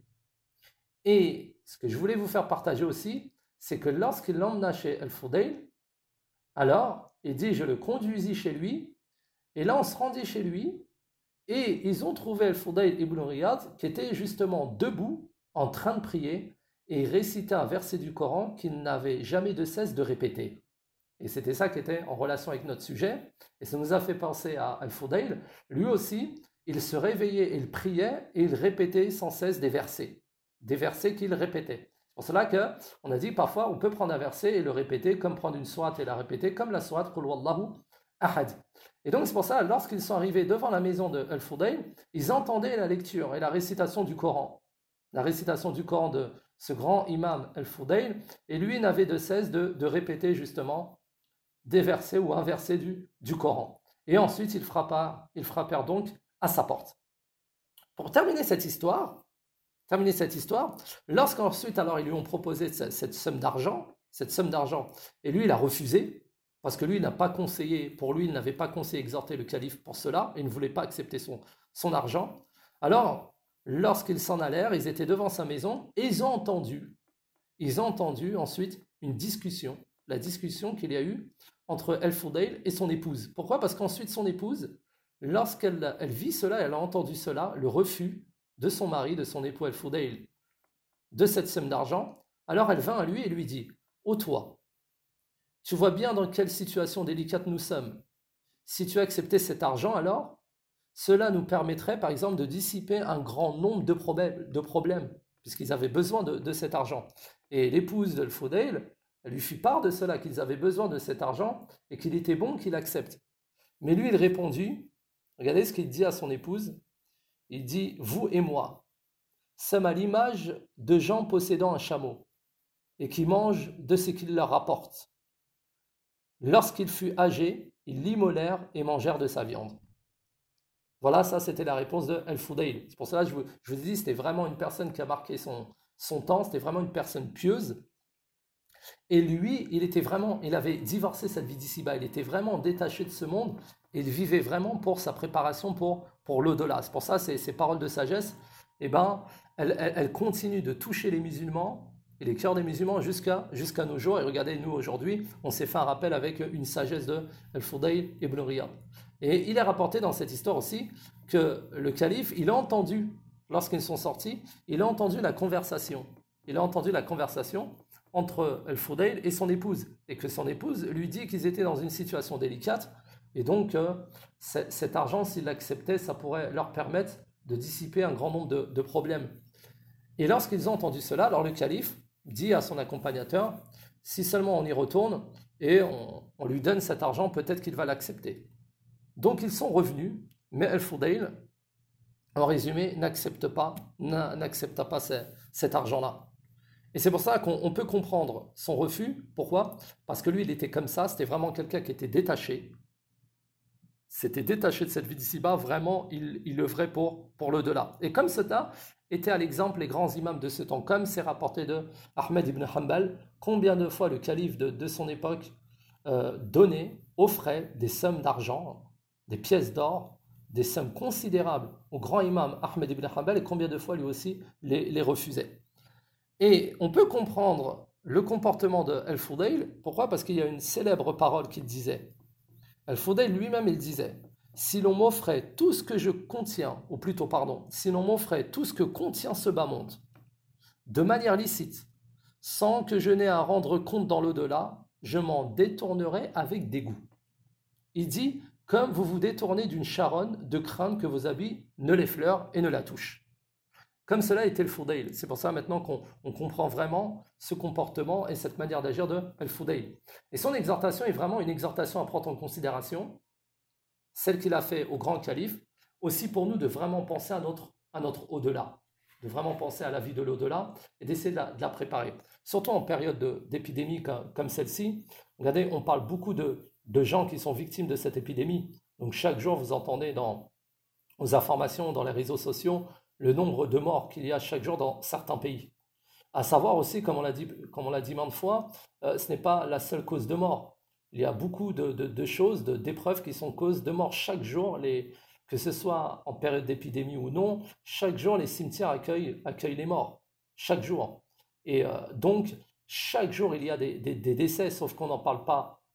Et ce que je voulais vous faire partager aussi, c'est que lorsqu'il l'emmena chez Al-Fudayl, alors, il dit, je le conduisis chez lui, et là on se rendit chez lui, Et ils ont trouvé Al-Fudayl ibn Riyad qui était justement debout, en train de prier, et récitait un verset du Coran qu'il n'avait jamais de cesse de répéter. Et c'était ça qui était en relation avec notre sujet. Et ça nous a fait penser à Al-Fudayl. Lui aussi, il se réveillait, il priait et il répétait sans cesse des versets. Des versets qu'il répétait. C'est pour cela qu'on a dit parfois on peut prendre un verset et le répéter comme prendre une sourate et la répéter, comme la sourate Qul Wallahu Ahad. Et donc c'est pour ça, lorsqu'ils sont arrivés devant la maison de Al-Fudayl, ils entendaient la lecture et la récitation du Coran. La récitation du Coran de ce grand imam Al-Fudayl, et lui n'avait de cesse de, de répéter justement des versets ou un verset du, du Coran. Et ensuite, ils, frappa, ils frappèrent donc à sa porte. Pour terminer cette histoire, terminer cette histoire, lorsqu'ensuite alors ils lui ont proposé cette, cette somme d'argent, cette somme d'argent, et lui il a refusé, parce que lui il n'a pas conseillé, pour lui il n'avait pas conseillé exhorter le calife pour cela, il ne voulait pas accepter son, son argent. Alors, lorsqu'ils s'en allèrent, ils étaient devant sa maison, et ils ont entendu, ils ont entendu ensuite une discussion, la discussion qu'il y a eu entre Al-Fudayl et son épouse. Pourquoi? Parce qu'ensuite son épouse, lorsqu'elle elle vit cela, elle a entendu cela, le refus de son mari, de son époux Al-Fudayl, de cette somme d'argent, alors elle vint à lui et lui dit: ô toi, tu vois bien dans quelle situation délicate nous sommes. Si tu acceptais cet argent, alors cela nous permettrait par exemple de dissiper un grand nombre de problèmes, de problèmes puisqu'ils avaient besoin de, de cet argent. Et l'épouse d'Al-Fudayl, elle lui fit part de cela, qu'ils avaient besoin de cet argent et qu'il était bon qu'il accepte. Mais lui, il répondit, regardez ce qu'il dit à son épouse, il dit: vous et moi sommes à l'image de gens possédant un chameau et qui mangent de ce qu'il leur apporte. Lorsqu'il fut âgé, ils l'immolèrent et mangèrent de sa viande. Voilà, ça c'était la réponse de Al-Fudayl. C'est pour cela que je vous, je vous ai dit, c'était vraiment une personne qui a marqué son, son temps, c'était vraiment une personne pieuse. Et lui, il était vraiment, il avait divorcé cette vie d'ici-bas, il était vraiment détaché de ce monde, et il vivait vraiment pour sa préparation pour, pour l'au-delà. C'est pour ça, ces, ces paroles de sagesse, eh ben, elles, elles, elles continuent de toucher les musulmans et les cœurs des musulmans jusqu'à jusqu'à nos jours. Et regardez, nous aujourd'hui, on s'est fait un rappel avec une sagesse de Al-Fudayl ibn Riyad. Et il est rapporté dans cette histoire aussi que le calife, il a entendu, lorsqu'ils sont sortis, il a entendu la conversation. Il a entendu la conversation entre Al-Fudayl et son épouse, et que son épouse lui dit qu'ils étaient dans une situation délicate, et donc euh, cet argent, s'ils l'acceptaient, ça pourrait leur permettre de dissiper un grand nombre de, de problèmes. Et lorsqu'ils ont entendu cela, alors le calife dit à son accompagnateur: si seulement on y retourne et on, on lui donne cet argent, peut-être qu'il va l'accepter. Donc ils sont revenus, mais Al-Fudayl, en résumé, n'accepte pas, n'accepta pas ce, cet argent-là. Et c'est pour ça qu'on peut comprendre son refus. Pourquoi? Parce que lui, il était comme ça, c'était vraiment quelqu'un qui était détaché. C'était détaché de cette vie d'ici-bas, vraiment, il, il œuvrait pour, pour l'au-delà. Et comme cela était à l'exemple les grands imams de ce temps, comme c'est rapporté de Ahmed ibn Hanbal, combien de fois le calife de, de son époque euh, donnait, offrait des sommes d'argent, des pièces d'or, des sommes considérables au grand imam Ahmed ibn Hanbal, et combien de fois lui aussi les, les refusait. Et on peut comprendre le comportement de Al-Fudayl. Pourquoi? Parce qu'il y a une célèbre parole qu'il disait. Al-Fudayl lui-même, il disait: si l'on m'offrait tout ce que je contiens, ou plutôt, pardon, si l'on m'offrait tout ce que contient ce bas monde, de manière licite, sans que je n'aie à rendre compte dans l'au-delà, je m'en détournerai avec dégoût. Il dit: comme vous vous détournez d'une charonne de crainte que vos habits ne l'effleurent et ne la touchent. Comme cela était Al-Fudayl. C'est pour ça maintenant qu'on on comprend vraiment ce comportement et cette manière d'agir de Al-Fudayl. Et son exhortation est vraiment une exhortation à prendre en considération, celle qu'il a fait au grand calife, aussi pour nous de vraiment penser à notre, à notre au-delà, de vraiment penser à la vie de l'au-delà et d'essayer de la, de la préparer. Surtout en période de, d'épidémie comme, comme celle-ci. Regardez, on parle beaucoup de, de gens qui sont victimes de cette épidémie. Donc chaque jour, vous entendez dans, aux informations, dans les réseaux sociaux, le nombre de morts qu'il y a chaque jour dans certains pays. À savoir aussi, comme on l'a dit, comme on l'a dit maintes fois, euh, ce n'est pas la seule cause de mort. Il y a beaucoup de, de, de choses, de, d'épreuves qui sont cause de mort. Chaque jour, les, que ce soit en période d'épidémie ou non, chaque jour, les cimetières accueillent, accueillent les morts. Chaque jour. Et euh, donc, chaque jour, il y a des, des, des décès, sauf qu'on n'en parle pas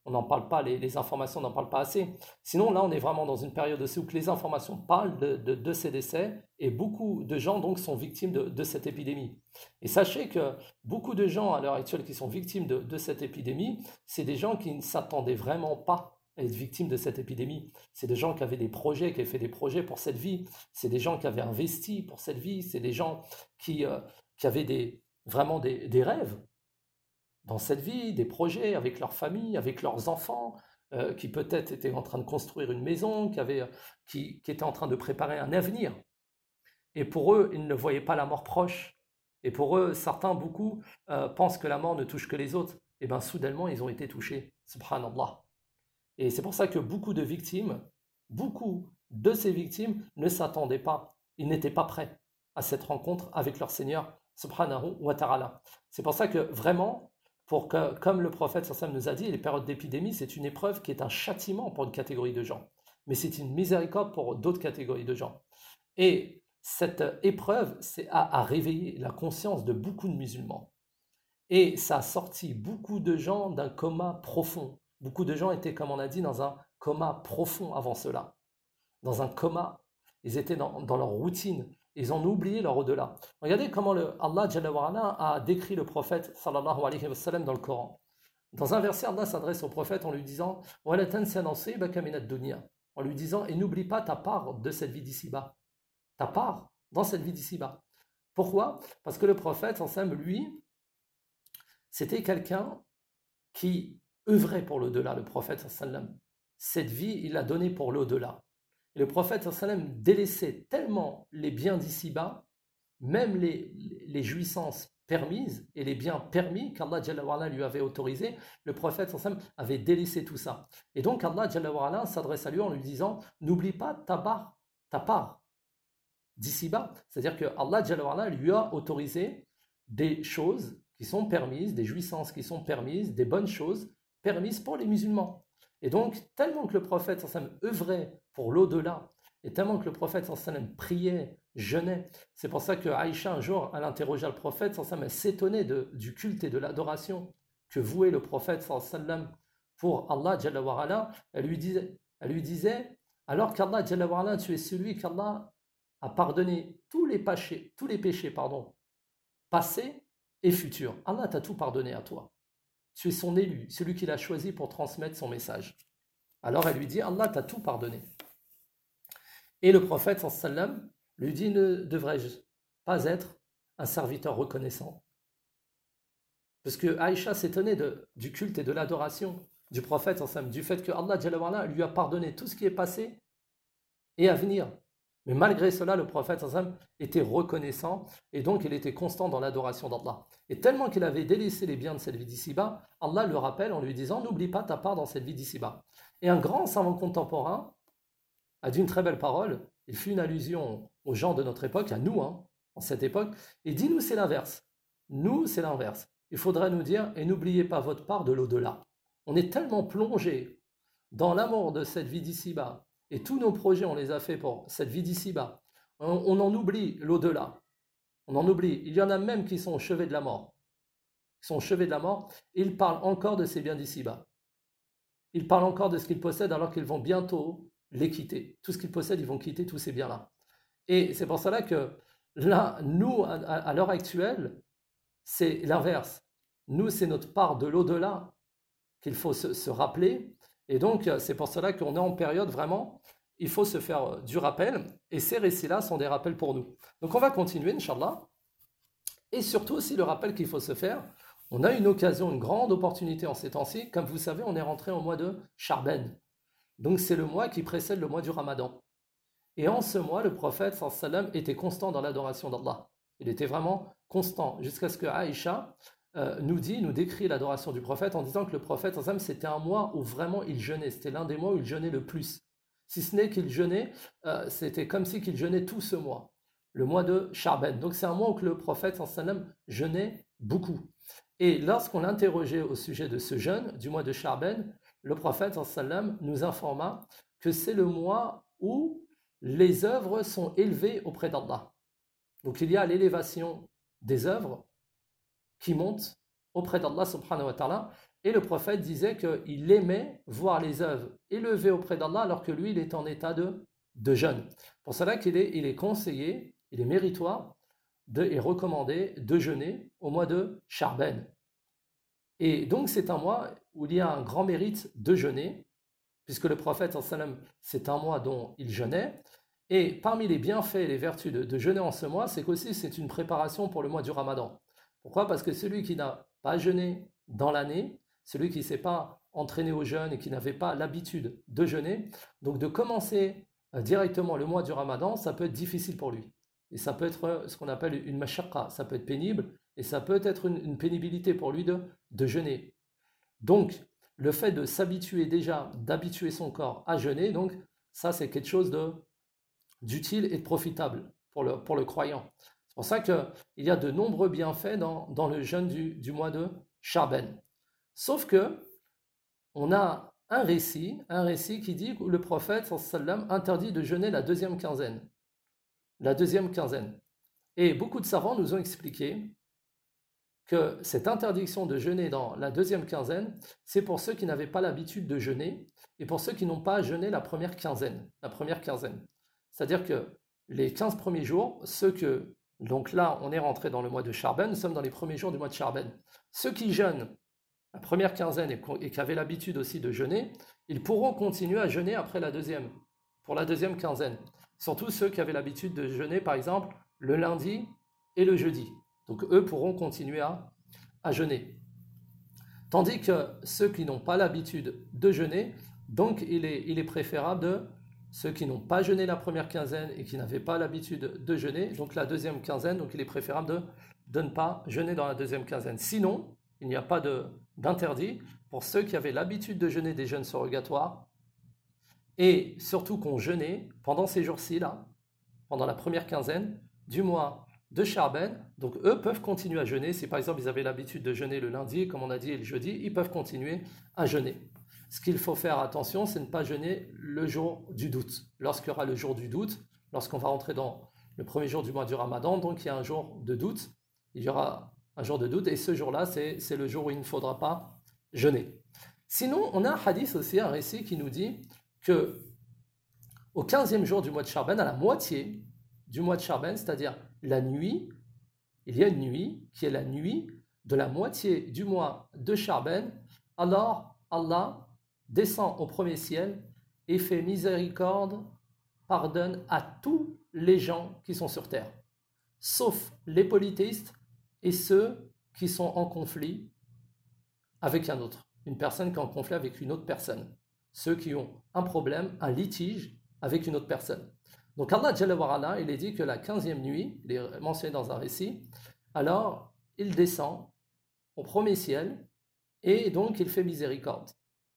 on n'en parle pas, les, les informations n'en parlent pas assez. Sinon, là, on est vraiment dans une période aussi où les informations parlent de, de, de ces décès et beaucoup de gens donc sont victimes de, de cette épidémie. Et sachez que beaucoup de gens à l'heure actuelle qui sont victimes de, de cette épidémie, c'est des gens qui ne s'attendaient vraiment pas à être victimes de cette épidémie. C'est des gens qui avaient des projets, qui avaient fait des projets pour cette vie. C'est des gens qui avaient investi pour cette vie. C'est des gens qui, euh, qui avaient des, vraiment des, des rêves dans cette vie, des projets avec leur famille, avec leurs enfants, euh, qui peut-être étaient en train de construire une maison, qui, avaient, qui, qui étaient en train de préparer un avenir. Et pour eux, ils ne voyaient pas la mort proche. Et pour eux, certains, beaucoup, euh, pensent que la mort ne touche que les autres. Et bien, soudainement, ils ont été touchés. Subhanallah. Et c'est pour ça que beaucoup de victimes, beaucoup de ces victimes ne s'attendaient pas. Ils n'étaient pas prêts à cette rencontre avec leur Seigneur, subhanahu wa ta'ala. C'est pour ça que vraiment, pour que, comme le prophète sallam nous a dit, les périodes d'épidémie, c'est une épreuve qui est un châtiment pour une catégorie de gens. Mais c'est une miséricorde pour d'autres catégories de gens. Et cette épreuve, c'est à, à réveiller la conscience de beaucoup de musulmans. Et ça a sorti beaucoup de gens d'un coma profond. Beaucoup de gens étaient, comme on a dit, dans un coma profond avant cela. Dans un coma. Ils étaient dans, dans leur routine. Ils ont oublié leur au-delà. Regardez comment le, Allah Jalla wa Ala a décrit le prophète sallallahu alayhi wa sallam dans le Coran. Dans un verset, Allah s'adresse au prophète en lui disant « Wa la tansa nasibaka minad dunya » en lui disant « Et n'oublie pas ta part de cette vie d'ici-bas. » Ta part dans cette vie d'ici-bas. Pourquoi? Parce que le prophète, en somme, lui, c'était quelqu'un qui œuvrait pour l'au-delà, le prophète sallam. Cette vie, il l'a donnée pour l'au-delà. Et le prophète sallam délaissait tellement les biens d'ici-bas, même les, les jouissances permises et les biens permis qu'Allah Jalla wa Ala lui avait autorisé, le prophète sallam avait délaissé tout ça. Et donc Allah Jalla wa Ala s'adresse à lui en lui disant « N'oublie pas ta part, ta part d'ici-bas. » C'est-à-dire que Allah Jalla wa Ala lui a autorisé des choses qui sont permises, des jouissances qui sont permises, des bonnes choses permises pour les musulmans. Et donc, tellement que le prophète sallam œuvrait pour l'au-delà, et tellement que le prophète sallam priait, jeûnait, c'est pour ça que Aïcha, un jour, elle interrogea le prophète sallam, elle s'étonnait de, du culte et de l'adoration que vouait le prophète sallam pour Allah Jalla wa Ala. Elle lui disait, elle lui disait alors qu'Allah Jalla wa Ala, tu es celui qu'Allah a pardonné tous les péchés, tous les péchés pardon, passés et futurs. Allah t'a tout pardonné à toi. Tu es son élu, celui qu'il a choisi pour transmettre son message. Alors elle lui dit, Allah t'a tout pardonné. Et le prophète sallam lui dit, ne devrais-je pas être un serviteur reconnaissant? Parce que Aïcha s'étonnait de, du culte et de l'adoration du prophète sallam, du fait que Allah Jalla wa Ala lui a pardonné tout ce qui est passé et à venir. Mais malgré cela, le prophète sallam était reconnaissant et donc il était constant dans l'adoration d'Allah. Et tellement qu'il avait délaissé les biens de cette vie d'ici-bas, Allah le rappelle en lui disant « N'oublie pas ta part dans cette vie d'ici-bas ». Et un grand savant contemporain a dit une très belle parole, il fit une allusion aux gens de notre époque, à nous, hein, en cette époque, et dit « Nous, c'est l'inverse. Nous, c'est l'inverse. Il faudrait nous dire « Et n'oubliez pas votre part de l'au-delà ». On est tellement plongé dans l'amour de cette vie d'ici-bas, et tous nos projets, on les a faits pour cette vie d'ici-bas. On, on en oublie l'au-delà. On en oublie. Il y en a même qui sont au chevet de la mort. Qui sont au chevet de la mort. Ils parlent encore de ces biens d'ici-bas. Ils parlent encore de ce qu'ils possèdent alors qu'ils vont bientôt les quitter. Tout ce qu'ils possèdent, ils vont quitter tous ces biens-là. Et c'est pour cela que là, nous, à, à l'heure actuelle, c'est l'inverse. Nous, c'est notre part de l'au-delà qu'il faut se, se rappeler. Et donc, c'est pour cela qu'on est en période vraiment, il faut se faire du rappel. Et ces récits-là sont des rappels pour nous. Donc, on va continuer, Inch'Allah. Et surtout aussi, le rappel qu'il faut se faire, on a une occasion, une grande opportunité en ces temps-ci. Comme vous savez, on est rentré au mois de Sha'ban. Donc, c'est le mois qui précède le mois du Ramadan. Et en ce mois, le prophète, sallallahu alayhi wa sallam, était constant dans l'adoration d'Allah. Il était vraiment constant, jusqu'à ce que Aïcha Euh, nous dit, nous décrit l'adoration du prophète en disant que le prophète, c'était un mois où vraiment il jeûnait, c'était l'un des mois où il jeûnait le plus. Si ce n'est qu'il jeûnait, euh, c'était comme si qu'il jeûnait tout ce mois, le mois de Sha'ban. Donc c'est un mois où le prophète jeûnait beaucoup. Et lorsqu'on l'interrogeait au sujet de ce jeûne du mois de Sha'ban, le prophète nous informa que c'est le mois où les œuvres sont élevées auprès d'Allah. Donc il y a l'élévation des œuvres qui monte auprès d'Allah subhanahu wa ta'ala, Et le prophète disait qu'il aimait voir les œuvres élevées auprès d'Allah alors que lui, il est en état de, de jeûne. Pour cela qu'il est, il est conseillé, il est méritoire de, et recommandé de jeûner au mois de Cha'ban. Et donc c'est un mois où il y a un grand mérite de jeûner, puisque le prophète, c'est un mois dont il jeûnait. Et parmi les bienfaits et les vertus de, de jeûner en ce mois, c'est qu'aussi c'est une préparation pour le mois du Ramadan. Pourquoi? Parce que celui qui n'a pas jeûné dans l'année, celui qui ne s'est pas entraîné au jeûne et qui n'avait pas l'habitude de jeûner, donc de commencer directement le mois du Ramadan, ça peut être difficile pour lui. Et ça peut être ce qu'on appelle une mashaqqa, ça peut être pénible, et ça peut être une, une pénibilité pour lui de, de jeûner. Donc, le fait de s'habituer déjà, d'habituer son corps à jeûner, donc ça c'est quelque chose de, d'utile et de profitable pour le, pour le croyant. C'est pour ça qu'il y a de nombreux bienfaits dans, dans le jeûne du, du mois de Cha'ban. Sauf que on a un récit, un récit qui dit que le prophète sallam interdit de jeûner la deuxième quinzaine. La deuxième quinzaine. Et beaucoup de savants nous ont expliqué que cette interdiction de jeûner dans la deuxième quinzaine, c'est pour ceux qui n'avaient pas l'habitude de jeûner et pour ceux qui n'ont pas jeûné la première quinzaine. La première quinzaine. C'est-à-dire que les quinze premiers jours, ceux que, donc là on est rentré dans le mois de Cha'ban, nous sommes dans les premiers jours du mois de Cha'ban. Ceux qui jeûnent la première quinzaine et, et qui avaient l'habitude aussi de jeûner, ils pourront continuer à jeûner après la deuxième, pour la deuxième quinzaine. Surtout ceux qui avaient l'habitude de jeûner, par exemple, le lundi et le jeudi. Donc eux pourront continuer à, à jeûner. Tandis que ceux qui n'ont pas l'habitude de jeûner, donc il est, il est préférable de ceux qui n'ont pas jeûné la première quinzaine et qui n'avaient pas l'habitude de jeûner, donc la deuxième quinzaine, donc il est préférable de, de ne pas jeûner dans la deuxième quinzaine. Sinon, il n'y a pas de, d'interdit pour ceux qui avaient l'habitude de jeûner des jeûnes surrogatoires et surtout qu'on jeûnait pendant ces jours-ci, là, pendant la première quinzaine du mois de Cha'ban. Donc eux peuvent continuer à jeûner. Si par exemple ils avaient l'habitude de jeûner le lundi, comme on a dit, et le jeudi, ils peuvent continuer à jeûner. Ce qu'il faut faire attention, c'est ne pas jeûner le jour du doute. Lorsqu'il y aura le jour du doute, lorsqu'on va rentrer dans le premier jour du mois du Ramadan, donc il y a un jour de doute, il y aura un jour de doute, et ce jour-là, c'est, c'est le jour où il ne faudra pas jeûner. Sinon, on a un hadith aussi, un récit qui nous dit que au quinzième jour du mois de Cha'ban, à la moitié du mois de Cha'ban, c'est-à-dire la nuit, il y a une nuit qui est la nuit de la moitié du mois de Cha'ban, alors Allah descend au premier ciel et fait miséricorde, pardonne à tous les gens qui sont sur terre, sauf les polythéistes et ceux qui sont en conflit avec un autre, une personne qui est en conflit avec une autre personne, ceux qui ont un problème, un litige avec une autre personne. Donc Allah Jalla wa Ala, il est dit que la quinzième nuit, il est mentionné dans un récit, alors il descend au premier ciel et donc il fait miséricorde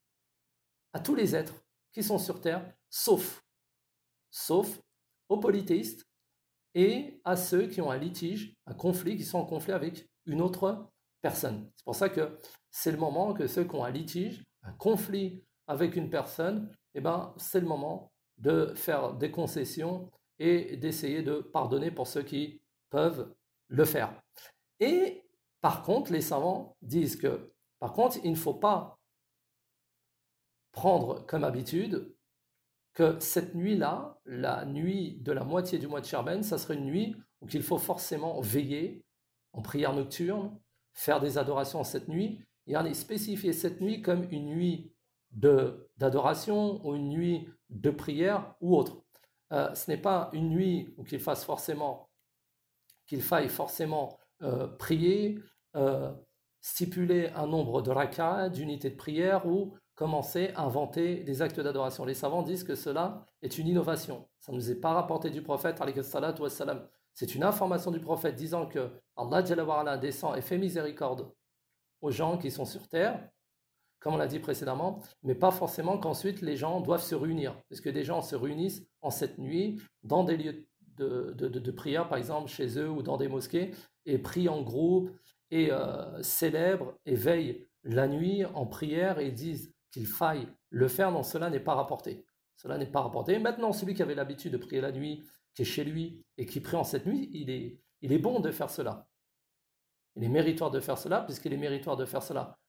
à tous les êtres qui sont sur terre, sauf, sauf aux polythéistes et à ceux qui ont un litige, un conflit, qui sont en conflit avec une autre personne. C'est pour ça que c'est le moment que ceux qui ont un litige, un conflit avec une personne, eh ben, c'est le moment de faire des concessions et d'essayer de pardonner pour ceux qui peuvent le faire. Et par contre, les savants disent que, par contre, il ne faut pas prendre comme habitude que cette nuit-là, la nuit de la moitié du mois de Cha'ban, ça serait une nuit où il faut forcément veiller en prière nocturne, faire des adorations cette nuit. Il y en a spécifié cette nuit comme une nuit de, d'adoration ou une nuit de prière ou autre. Euh, ce n'est pas une nuit où qu'il fasse forcément, qu'il faille forcément euh, prier, euh, stipuler un nombre de rak'ah, d'unités de prière ou commencer à inventer des actes d'adoration. Les savants disent que cela est une innovation. Ça ne nous est pas rapporté du prophète, alayhi salatu wassalam. C'est une information du prophète disant que Allah Jalla wa Ala descend et fait miséricorde aux gens qui sont sur terre, comme on l'a dit précédemment, mais pas forcément qu'ensuite les gens doivent se réunir, parce que des gens se réunissent en cette nuit dans des lieux de, de, de, de prière, par exemple chez eux ou dans des mosquées, et prient en groupe, et euh, célèbrent et veillent la nuit en prière et disent qu'il faille le faire. Non, cela n'est pas rapporté. Cela n'est pas rapporté. Maintenant, celui qui avait l'habitude de prier la nuit, qui est chez lui et qui prie en cette nuit, il est, il est bon de faire cela. Il est méritoire de faire cela, puisqu'il est méritoire de faire cela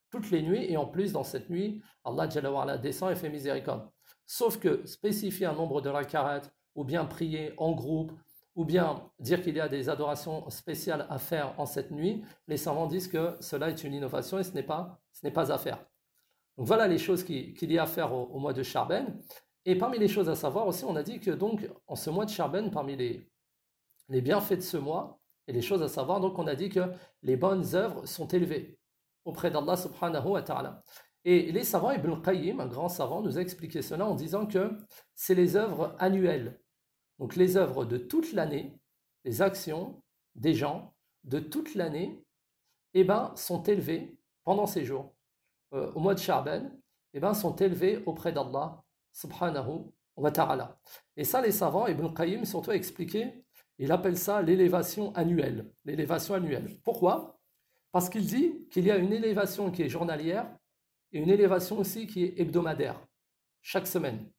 toutes les nuits, et en plus, dans cette nuit, Allah Jalla wa Ala descend et fait miséricorde. Sauf que spécifier un nombre de rak'at, ou bien prier en groupe, ou bien dire qu'il y a des adorations spéciales à faire en cette nuit, les savants disent que cela est une innovation et ce n'est pas, ce n'est pas à faire. Donc voilà les choses qu'il, qu'il y a à faire au, au mois de Cha'ban. Et parmi les choses à savoir aussi, on a dit que donc en ce mois de Cha'ban, parmi les, les bienfaits de ce mois, et les choses à savoir, donc on a dit que les bonnes œuvres sont élevées auprès d'Allah subhanahu wa ta'ala. Et les savants, Ibn al-Qayyim, un grand savant, nous a expliqué cela en disant que c'est les œuvres annuelles. Donc les œuvres de toute l'année, les actions des gens de toute l'année, eh ben, sont élevées pendant ces jours. Euh, au mois de Sha'ban, eh ben, sont élevées auprès d'Allah subhanahu wa ta'ala. Et ça, les savants, Ibn al-Qayyim surtout a expliqué, il appelle ça l'élévation annuelle. L'élévation annuelle. Pourquoi ? Parce qu'il dit qu'il y a une élévation qui est journalière et une élévation aussi qui est hebdomadaire, chaque semaine.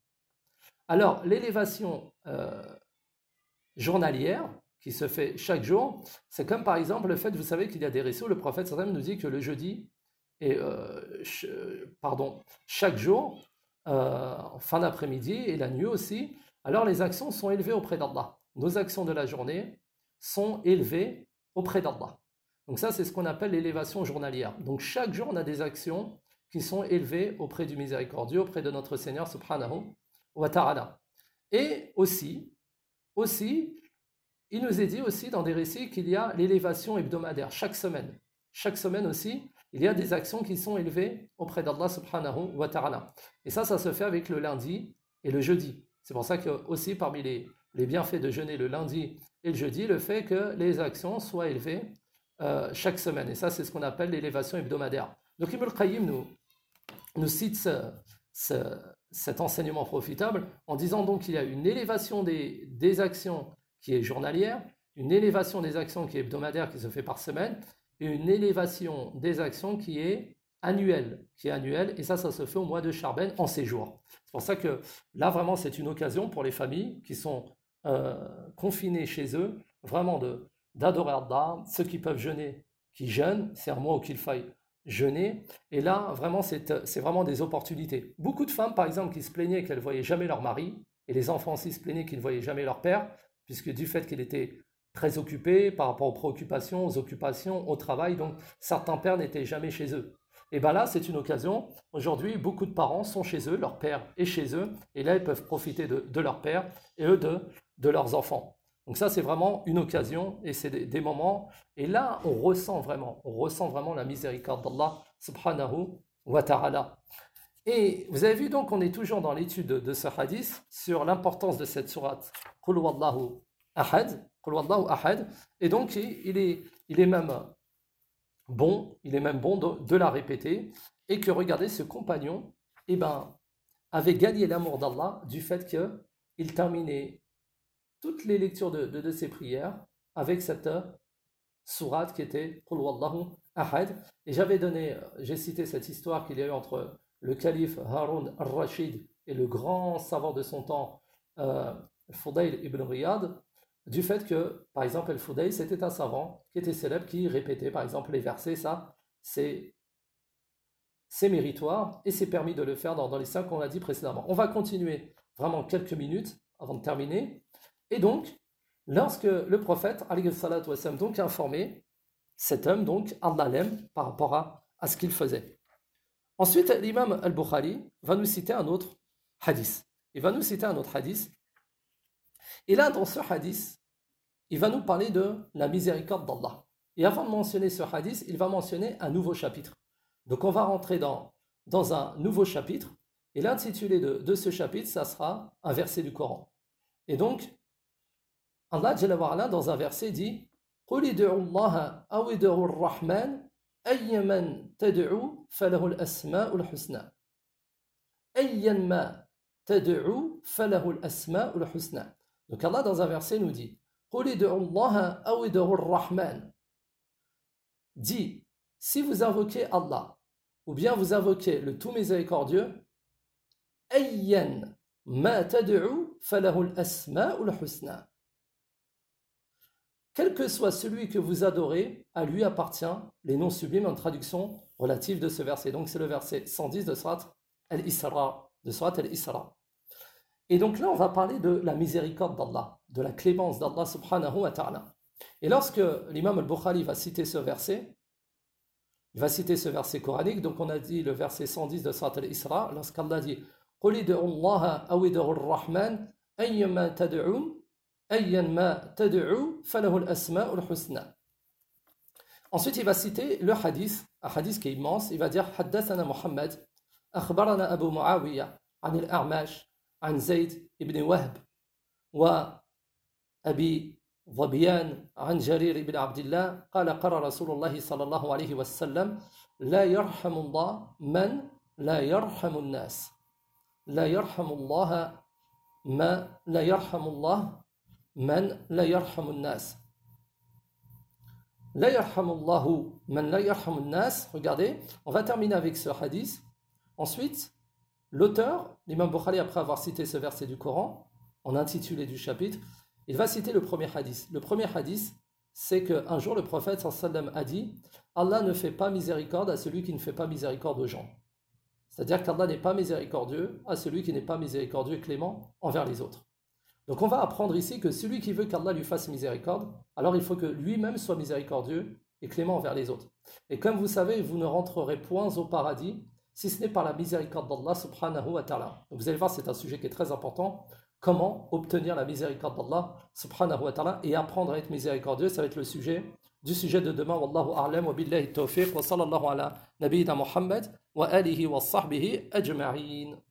Alors, l'élévation euh, journalière, qui se fait chaque jour, c'est comme par exemple le fait, vous savez qu'il y a des récits où le prophète sallam nous dit que le jeudi, et, euh, ch- pardon, chaque jour, euh, en fin d'après-midi et la nuit aussi, alors les actions sont élevées auprès d'Allah. Nos actions de la journée sont élevées auprès d'Allah. Donc ça, c'est ce qu'on appelle l'élévation journalière. Donc chaque jour, on a des actions qui sont élevées auprès du miséricordieux, auprès de notre Seigneur subhanahu wa ta'ala. Et aussi, aussi, il nous est dit aussi dans des récits qu'il y a l'élévation hebdomadaire, chaque semaine. Chaque semaine aussi, il y a des actions qui sont élevées auprès d'Allah subhanahu wa ta'ala. Et ça, ça se fait avec le lundi et le jeudi. C'est pour ça que aussi parmi les, les bienfaits de jeûner le lundi et le jeudi, le fait que les actions soient élevées euh, chaque semaine. Et ça, c'est ce qu'on appelle l'élévation hebdomadaire. Donc Ibn al-Qayyim nous, nous cite ce, ce, cet enseignement profitable en disant donc qu'il y a une élévation des, des actions qui est journalière, une élévation des actions qui est hebdomadaire, qui se fait par semaine, et une élévation des actions qui est annuelle, qui est annuelle, et ça, ça se fait au mois de Sha'ban en ces jours. C'est pour ça que là, vraiment, c'est une occasion pour les familles qui sont euh, confinées chez eux, vraiment de, d'adorer Allah, ceux qui peuvent jeûner, qui jeûnent, c'est un mois où qu'il faille jeûner, et là, vraiment, c'est, c'est vraiment des opportunités. Beaucoup de femmes, par exemple, qui se plaignaient qu'elles ne voyaient jamais leur mari, et les enfants aussi se plaignaient qu'ils ne voyaient jamais leur père, puisque du fait qu'il était très occupé par rapport aux préoccupations, aux occupations, au travail, donc certains pères n'étaient jamais chez eux. Et bien là, c'est une occasion. Aujourd'hui, beaucoup de parents sont chez eux, leur père est chez eux, et là, ils peuvent profiter de, de leur père et eux de, de leurs enfants. Donc ça, c'est vraiment une occasion, et c'est des, des moments, et là, on ressent vraiment, on ressent vraiment la miséricorde d'Allah, subhanahu wa ta'ala. Et vous avez vu donc, on est toujours dans l'étude de, de ce hadith sur l'importance de cette sourate Qul huwallahu ahad, Qul huwallahu ahad, et donc il est, il est même bon, il est même bon de, de la répéter, et que regardez, ce compagnon, eh ben, avait gagné l'amour d'Allah du fait qu'il terminait toutes les lectures de, de, de ses prières avec cette sourate qui était Qul huwallahu ahad. Et j'avais donné, j'ai cité cette histoire qu'il y a eu entre le calife Harun al-Rashid et le grand savant de son temps, euh, Fudayl ibn Riyad, du fait que, par exemple, Al-Fudayl, c'était un savant qui était célèbre, qui répétait, par exemple, les versets, ça, c'est, c'est méritoire, et c'est permis de le faire dans, dans les cinq qu'on a dit précédemment. On va continuer vraiment quelques minutes avant de terminer. Et donc, lorsque le prophète, alayhi salatu wassalam, donc a informé cet homme, donc, Allah l'aime, par rapport à, à ce qu'il faisait. Ensuite, l'imam al-Bukhari va nous citer un autre hadith. Il va nous citer un autre hadith. Et là, dans ce hadith, il va nous parler de la miséricorde d'Allah. Et avant de mentionner ce hadith, il va mentionner un nouveau chapitre. Donc, on va rentrer dans, dans un nouveau chapitre. Et l'intitulé de, de ce chapitre, ça sera un verset du Coran. Et donc, Allah, Jalla wa Ala, dans un verset, dit « Qul id'u Allah aw id'u ar-Rahman » أيمن تدعو فله الأسماء الحسنى أيما تدعو فله الأسماء الحسنى. Donc Allah dans un verset nous dit قل ادعوا الله أو ادعوا الرحمن. Dit, si vous invoquez Allah ou bien vous invoquez le tout miséricordieux, أيا ما تدعو فله الأسماء الحسنى. quel que soit celui que vous adorez, à lui appartient les noms sublimes en traduction relative de ce verset. Donc c'est le verset cent dix de Surat Al-Isra, de Surat Al-Isra. Et donc là, on va parler de la miséricorde d'Allah, de la clémence d'Allah subhanahu wa ta'ala. Et lorsque l'imam al-Bukhari va citer ce verset, il va citer ce verset coranique, donc on a dit le verset cent dix de Surat Al-Isra, lorsqu'Allah dit « Qul id'u Allah aw id'u ar-Rahman, ayyama tad'un, ayyama tad'u, falahu al-asma'u al-husna » Ensuite, il va citer le hadith, un hadith qui est immense, il va dire « Haddathana Muhammad, akhbarana Abu Muawiyah, an al-A'mash, an Zayd ibn Wahb, wa Abi ظبيان عن جرير بن عبد الله قال قال رسول الله صلى الله عليه وسلم لا يرحم الله من لا يرحم الناس لا يرحم الله ما لا يرحم الله من لا يرحم الناس لا يرحم الله من لا يرحم الناس. Regardez, on va terminer avec ce hadith. Ensuite, l'auteur, l'imam Bukhari, après avoir cité ce verset du Coran, en intitulé du chapitre, il va citer le premier hadith. Le premier hadith, c'est qu'un jour le prophète sallam a dit « Allah ne fait pas miséricorde à celui qui ne fait pas miséricorde aux gens ». C'est-à-dire qu'Allah n'est pas miséricordieux à celui qui n'est pas miséricordieux et clément envers les autres. Donc on va apprendre ici que celui qui veut qu'Allah lui fasse miséricorde, alors il faut que lui-même soit miséricordieux et clément envers les autres. Et comme vous savez, vous ne rentrerez point au paradis si ce n'est par la miséricorde d'Allah subhanahu wa ta'ala. Donc vous allez voir, c'est un sujet qui est très important. Comment obtenir la miséricorde d'Allah subhanahu wa ta'ala et apprendre à être miséricordieux, ça va être le sujet du sujet de demain. Wallahu a'lam wa billahi tawfiq wa sallallahu ala nabiyyina Muhammad wa alihi wa sahbihi ajma'in.